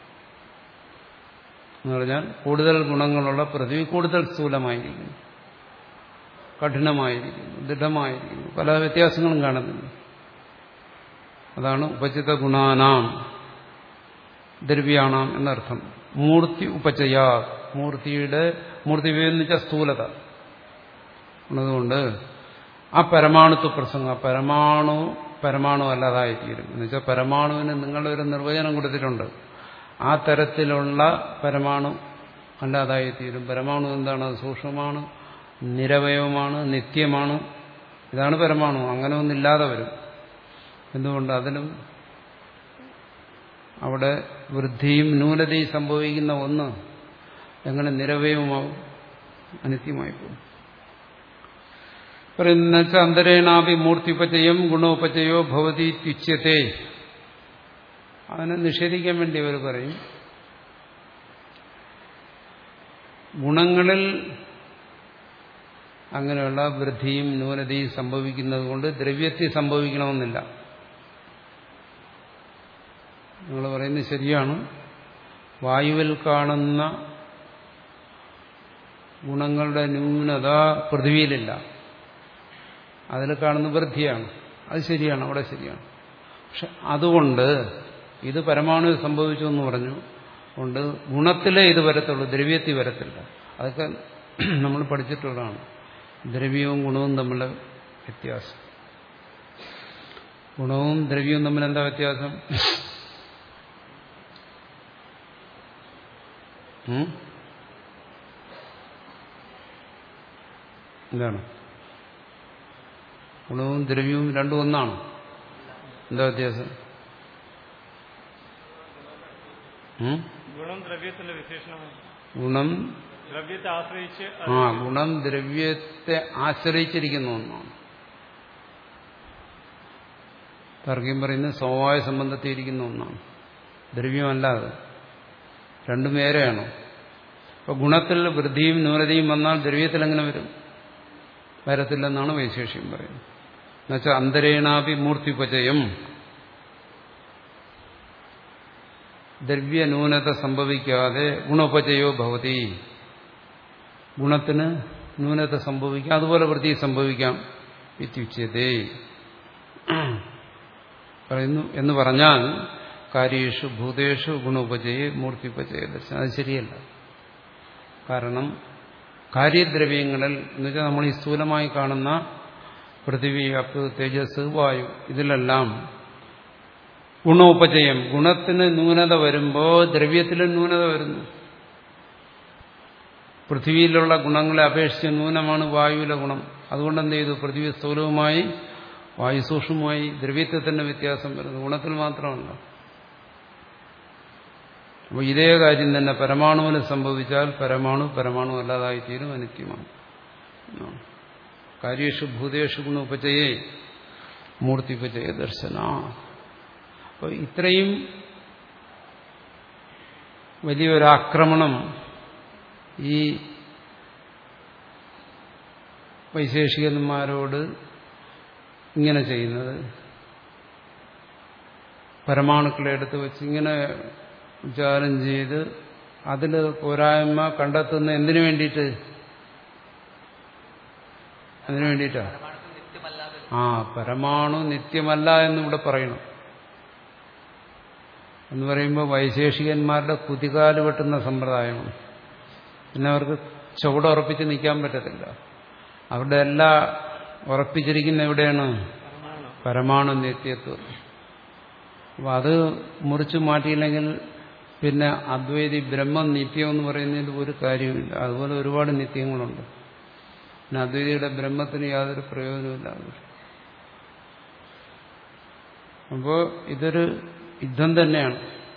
എന്ന് പറഞ്ഞാൽ കൂടുതൽ ഗുണങ്ങളുള്ള പൃഥ്വി കൂടുതൽ സ്ഥൂലമായിരിക്കുന്നു, കഠിനമായിരിക്കുന്നു, ദൃഢമായിരിക്കുന്നു, പല വ്യത്യാസങ്ങളും കാണുന്നുണ്ട്. അതാണ് ഉപചിത ഗുണാനാം ദ്രവ്യാണാം എന്നർത്ഥം. മൂർത്തി ഉപചയാ. മൂർത്തിയുടെ മൂർത്തി എന്ന് വെച്ചാൽ സ്ഥൂലത ഉള്ളതുകൊണ്ട് ആ പരമാണുത്വ പ്രസംഗം, പരമാണു പരമാണു അല്ലാതായിത്തീരും. എന്നുവെച്ചാൽ പരമാണുവിന് നിങ്ങളൊരു നിർവചനം കൊടുത്തിട്ടുണ്ട്. ആ തരത്തിലുള്ള പരമാണു അല്ലാതായിത്തീരും. പരമാണു എന്താണ്? സൂക്ഷ്മമാണ്, നിരവയവമാണ്, നിത്യമാണ്. ഇതാണ് പരമാണു. അങ്ങനെ ഒന്നില്ലാതെ വരും. എന്തുകൊണ്ട്? അതിലും അവിടെ വൃദ്ധിയും ന്യൂനതയും സംഭവിക്കുന്ന ഒന്ന് എങ്ങനെ നിരവയവമാവും? അനിത്യമായി പോകും. പറയുന്ന അന്തരേണാപി മൂർത്തിപചയം ഗുണോപചയോ ഭവതി ത്യുച്യത്തെ. അതിനെ നിഷേധിക്കാൻ വേണ്ടി അവർ പറയും ഗുണങ്ങളിൽ അങ്ങനെയുള്ള വൃദ്ധിയും ന്യൂനതയും സംഭവിക്കുന്നത് കൊണ്ട് ദ്രവ്യത്തിൽ സംഭവിക്കണമെന്നില്ല. നിങ്ങൾ പറയുന്നത് ശരിയാണ്. വായുവിൽ കാണുന്ന ഗുണങ്ങളുടെ ന്യൂനത പൃഥ്വിയിലില്ല. അതിൽ കാണുന്ന വൃദ്ധിയാണ്. അത് ശരിയാണ്, അവിടെ ശരിയാണ്. പക്ഷെ അതുകൊണ്ട് ഇത് പരമാണു സംഭവിച്ചു എന്ന് പറഞ്ഞു കൊണ്ട് ഗുണത്തിലേ ഇത് വരത്തുള്ളൂ, ദ്രവ്യത്തിൽ വരത്തില്ല. അതൊക്കെ നമ്മൾ പഠിച്ചിട്ടുള്ളതാണ്. ദ്രവ്യവും ഗുണവും തമ്മിലുള്ള വ്യത്യാസം. ഗുണവും ദ്രവ്യവും തമ്മിൽ എന്താ വ്യത്യാസം? എന്താണ്? ഗുണവും ദ്രവ്യവും രണ്ടും ഒന്നാണ്. എന്താ വ്യത്യാസം? ഗുണം ദ്രവ്യത്തിന്റെ വിശേഷണമാണ്. ഗുണം ദ്രവ്യത്തെ ആശ്രയിച്ച് ആ ഗുണം ദ്രവ്യത്തെ ആശ്രയിച്ചിരിക്കുന്ന ഒന്നാണ്. തർക്കം പറയുന്നത് സമവായ സംബന്ധത്തിൽ ഇരിക്കുന്ന ഒന്നാണ്, ദ്രവ്യമല്ലാതെ. രണ്ടും വേറെയാണോ? അപ്പൊ ഗുണത്തിൽ വൃദ്ധിയും ന്യൂനതയും വന്നാൽ ദ്രവ്യത്തിൽ എങ്ങനെ വരും? വരത്തില്ലെന്നാണ് വൈശേഷ്യം പറയുന്നത്. എന്നുവെച്ചാൽ അന്തരേണാപി മൂർത്തിപചയം, ദ്രവ്യ ന്യൂനത സംഭവിക്കാതെ ഗുണോപചയോ ഭവതി. ഗുണത്തിന് ന്യൂനത സംഭവിക്കാം, അതുപോലെ വൃത്തി സംഭവിക്കാം. ഇത്യുച്യതേ പറയുന്നു. എന്ന് പറഞ്ഞാൽ കാര്യേഷു ഭൂതേഷു ഗുണോപചയെ മൂർത്തിപചയ ദർശനം. അത് ശരിയല്ല. കാരണം കാര്യദ്രവ്യങ്ങളിൽ എന്നുവെച്ചാൽ നമ്മൾ ഈ സ്ഥൂലമായി കാണുന്ന പൃഥിവി, അപ്പ്, തേജസ്, വായു, ഇതിലെല്ലാം ഗുണോപചയം, ഗുണത്തിന് ന്യൂനത വരുമ്പോൾ ദ്രവ്യത്തിലും ന്യൂനത വരുന്നു. പൃഥ്വിയിലുള്ള ഗുണങ്ങളെ അപേക്ഷിച്ച് ന്യൂനമാണ് വായുവിലെ ഗുണം. അതുകൊണ്ട് എന്ത് ചെയ്തു? പൃഥ്വി സ്ഥൂലവുമായി വായു സൂക്ഷ്മമായി ദ്രവ്യത്തിൽ തന്നെ വ്യത്യാസം വരുന്നു, ഗുണത്തിൽ മാത്രമല്ല. അപ്പോൾ ഇതേ കാര്യം തന്നെ പരമാണുവിന് സംഭവിച്ചാൽ പരമാണു പരമാണു അല്ലാതായിത്തീരും, അനിത്യമാണ്. കാര്യേഷു ഭൂതേഷു ഗുണോപചയേ മൂർത്തിപചയ ദർശന. അപ്പോൾ ഇത്രയും വലിയൊരാക്രമണം ഈ വൈശേഷികന്മാരോട് ഇങ്ങനെ ചെയ്യുന്നത്, പരമാണുക്കളെ എടുത്ത് വെച്ച് ഇങ്ങനെ വിചാരം ചെയ്ത് അതിൽ പോരായ്മ കണ്ടെത്തുന്ന എന്തിനു വേണ്ടിയിട്ട്? അതിനു വേണ്ടിയിട്ടാ ആ പരമാണു നിത്യമല്ല എന്നിവിടെ പറയണം. എന്ന് പറയുമ്പോൾ വൈശേഷികന്മാരുടെ കുതികാല് വെട്ടുന്ന സമ്പ്രദായമാണ്. പിന്നെ അവർക്ക് ചുവടുറപ്പിച്ച് നിൽക്കാൻ പറ്റത്തില്ല. അവരുടെ എല്ലാ ഉറപ്പിച്ചിരിക്കുന്ന എവിടെയാണ്? പരമാണു നിത്യത്വം. അപ്പം അത് മുറിച്ചു മാറ്റിയില്ലെങ്കിൽ പിന്നെ അദ്വൈതി ബ്രഹ്മം നിത്യം എന്ന് പറയുന്നതിൽ ഒരു കാര്യമില്ല. അതുപോലെ ഒരുപാട് നിത്യങ്ങളുണ്ട്. പിന്നെ അദ്വൈതിയുടെ ബ്രഹ്മത്തിന് യാതൊരു പ്രയോജനമില്ല. അപ്പോൾ ഇതൊരു യുദ്ധം തന്നെയാണ്.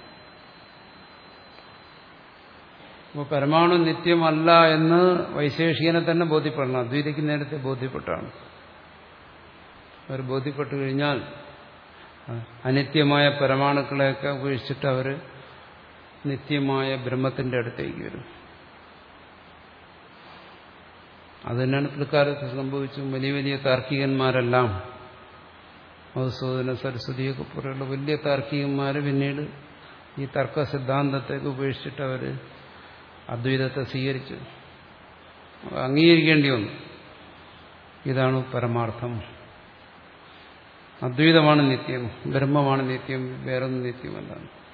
അപ്പോൾ പരമാണു നിത്യമല്ല എന്ന് വൈശേഷികനെ തന്നെ ബോധ്യപ്പെടണം. അദ്വൈതിക്ക് നേരത്തെ ബോധ്യപ്പെട്ടാണ്. അവർ ബോധ്യപ്പെട്ടു കഴിഞ്ഞാൽ അനിത്യമായ പരമാണുക്കളെയൊക്കെ ഉപേക്ഷിച്ചിട്ട് അവർ നിത്യമായ ബ്രഹ്മത്തിന്റെ അടുത്തേക്ക് വരും. അത് തന്നെയാണ് പിൽക്കാലത്ത് സംഭവിച്ചു. വലിയ വലിയ താർക്കികന്മാരെല്ലാം, മധുസൂദന, സരസ്വതിയൊക്കെ പോലെയുള്ള വലിയ താർക്കികന്മാർ പിന്നീട് ഈ തർക്ക സിദ്ധാന്തത്തേക്ക് ഉപേക്ഷിച്ചിട്ട് അവർ അദ്വൈതത്തെ സ്വീകരിച്ചു, അംഗീകരിക്കേണ്ടി വന്നു. ഇതാണ് പരമാർത്ഥം. അദ്വൈതമാണ് നിത്യം, ബ്രഹ്മമാണ് നിത്യം, വേറൊന്നും നിത്യമല്ല.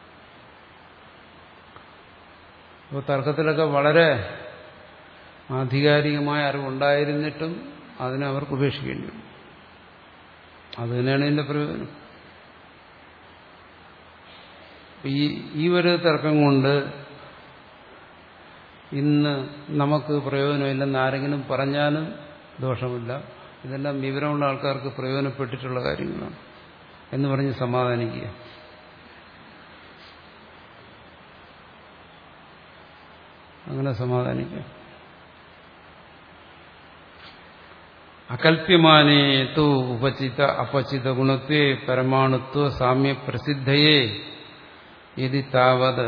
അപ്പോൾ തർക്കത്തിലൊക്കെ വളരെ ആധികാരികമായ അറിവുണ്ടായിരുന്നിട്ടും അതിനെ അവർക്ക് ഉപേക്ഷിക്കേണ്ടി വരും. അത് തന്നെയാണ് ഇതിന്റെ പ്രയോജനം. ഈ ഈ ഒരു തർക്കം കൊണ്ട് ഇന്ന് നമുക്ക് പ്രയോജനമില്ലെന്ന് ആരെങ്കിലും പറഞ്ഞാലും ദോഷമില്ല. ഇതെല്ലാം വിവരമുള്ള ആൾക്കാർക്ക് പ്രയോജനപ്പെട്ടിട്ടുള്ള കാര്യങ്ങളാണ് എന്ന് പറഞ്ഞ് സമാധാനിക്കുക. അങ്ങനെ സമാധാനിക്കുക. അകൽപ്യമാനേ തു ഉപചിത അപചിത ഗുണത്വേ പരമാണുത്വ സാമ്യ പ്രസിദ്ധയേ യദി താവത്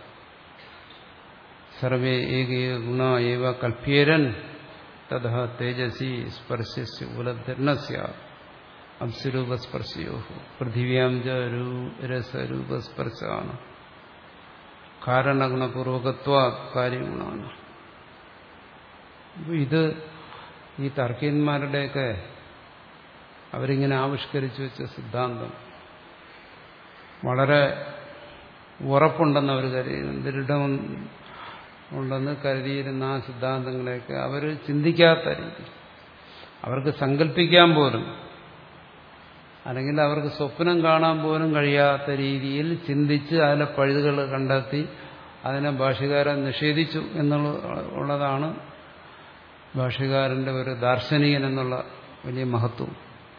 സർവേ ഏകേ ഗുണ ഏവ കൽപ്യേരൻ തഥ തേജസി സ്പർശസ്യ ഉപലബ്ധർണസ്യ അംശരൂപസ്പർശയോ പൃഥിവ്യാം ച രസരൂപസ്പർശാണ് കാരണഗുണപൂർവകത്വ കാര്യഗുണമാണ്. ഇത് ഈ തർക്കന്മാരുടെയൊക്കെ അവരിങ്ങനെ ആവിഷ്കരിച്ചു വെച്ച സിദ്ധാന്തം വളരെ ഉറപ്പുണ്ടെന്ന് അവർ കരുതിയിരുന്നു, ദൃഢം ഉണ്ടെന്ന് കരുതിയിരുന്ന ആ സിദ്ധാന്തങ്ങളെയൊക്കെ അവർ ചിന്തിക്കാത്ത രീതി, അവർക്ക് സങ്കല്പിക്കാൻ പോലും അല്ലെങ്കിൽ അവർക്ക് സ്വപ്നം കാണാൻ പോലും കഴിയാത്ത രീതിയിൽ ചിന്തിച്ച് അതിലെ പഴുതുകൾ കണ്ടെത്തി അതിനെ ഭാഷ്യകാരൻ നിഷേധിച്ചു എന്നുള്ളതാണ് ഭാഷ്യകാരന്റെ ഒരു ദാർശനികൻ എന്നുള്ള വലിയ മഹത്വം.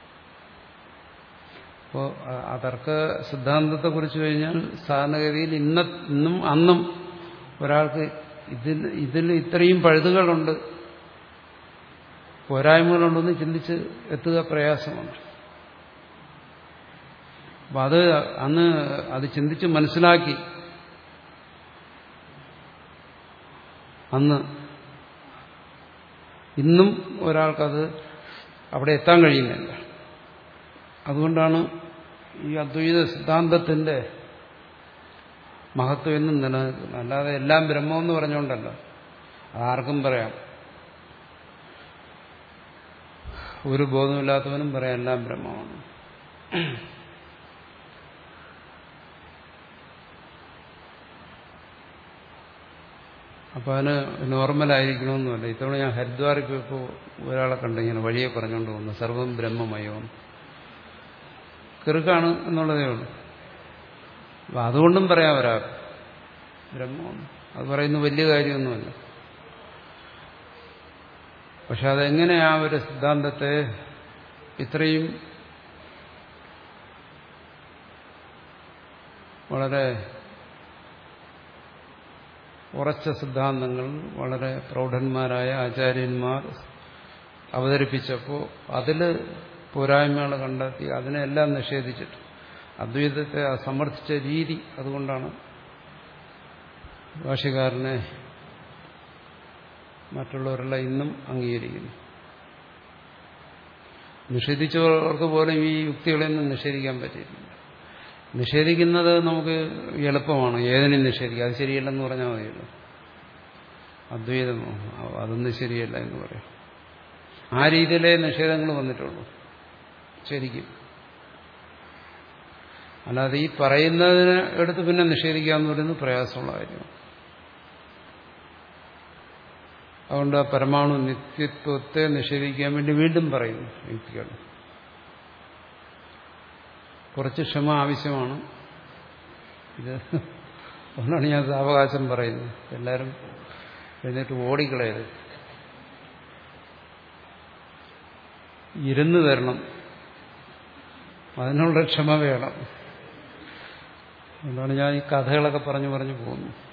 അപ്പോൾ ആ തർക്ക സിദ്ധാന്തത്തെക്കുറിച്ച് കഴിഞ്ഞാൽ സാധാരണഗതിയിൽ ഇന്ന ഇന്നും അന്നും ഒരാൾക്ക് ഇതിൽ ഇതിൽ ഇത്രയും പഴുതുകളുണ്ട്, പോരായ്മകളുണ്ടെന്ന് ചിന്തിച്ച് എത്തുക പ്രയാസമാണ്. അപ്പം അത് അന്ന് അത് ചിന്തിച്ച് മനസ്സിലാക്കി അന്ന് ഇന്നും ഒരാൾക്കത് അവിടെ എത്താൻ കഴിയുന്നില്ല. അതുകൊണ്ടാണ് ഈ അദ്വൈത സിദ്ധാന്തത്തിന്റെ മഹത്വം എന്നും നിലനിൽക്കുന്നത്. അല്ലാതെ എല്ലാം ബ്രഹ്മമെന്ന് പറഞ്ഞുകൊണ്ടല്ല, ആർക്കും പറയാം. ഒരു ബോധമില്ലാത്തവനും പറയാം എല്ലാം ബ്രഹ്മമാണ്. അപ്പം അതിന് നോർമലായിരിക്കണമെന്നല്ല. ഇത്തവണ ഞാൻ ഹരിദ്വാറിൽ പോയപ്പോൾ ഒരാളെ കണ്ട് ഇങ്ങനെ വഴിയെ പറഞ്ഞുകൊണ്ട് പോകുന്നു സർവം ബ്രഹ്മമയം. കിറുക്കാണ് എന്നുള്ളതേ ഉള്ളൂ. അപ്പം അതുകൊണ്ടും പറയാം ഒരാൾ ബ്രഹ്മമാണ്. അത് പറയുന്നത് വലിയ കാര്യമൊന്നുമല്ല. പക്ഷെ അതെങ്ങനെ ആ ഒരു സിദ്ധാന്തത്തെ ഇത്രയും വളരെ ഉറച്ച സിദ്ധാന്തങ്ങൾ വളരെ പ്രൗഢന്മാരായ ആചാര്യന്മാർ അവതരിപ്പിച്ചപ്പോൾ അതിൽ പോരായ്മകൾ കണ്ടെത്തി അതിനെല്ലാം നിഷേധിച്ചിട്ട് അദ്വൈതത്തെ സമർത്ഥിച്ച രീതി, അതുകൊണ്ടാണ് ഭാഷ്യകാരനെ മറ്റുള്ളവരെല്ലാം ഇന്നും അംഗീകരിക്കുന്നു. നിഷേധിച്ചവർക്ക് പോലും ഈ യുക്തികളെയൊന്നും നിഷേധിക്കാൻ പറ്റിയിട്ടില്ല. നിഷേധിക്കുന്നത് നമുക്ക് എളുപ്പമാണ്, ഏതിനും നിഷേധിക്കുക. അത് ശരിയല്ലെന്ന് പറഞ്ഞാൽ മതിയല്ലോ. അദ്വൈതമോ അതൊന്നും ശരിയല്ല എന്ന് പറയാം. ആ രീതിയിലേ നിഷേധങ്ങൾ വന്നിട്ടുള്ളൂ ശരിക്കും. അല്ലാതെ ഈ പറയുന്നതിന് എടുത്ത് പിന്നെ നിഷേധിക്കുക എന്ന് പറയുന്നത് പ്രയാസമുള്ള കാര്യമാണ്. അതുകൊണ്ട് ആ പരമാണു നിത്യത്വത്തെ നിഷേധിക്കാൻ വേണ്ടി വീണ്ടും പറയുന്നു യുക്തികൾ. കുറച്ച് ക്ഷമ ആവശ്യമാണ്. ഇത് അതുകൊണ്ടാണ് ഞാൻ സാവകാശം പറയുന്നത്. എല്ലാവരും എഴുന്നേറ്റ് ഓടിക്കളയത്. ഇരുന്ന് തരണം, അതിനുള്ള ക്ഷമ വേണം. അതുകൊണ്ടാണ് ഞാൻ ഈ കഥകളൊക്കെ പറഞ്ഞു പറഞ്ഞു പോകുന്നത്.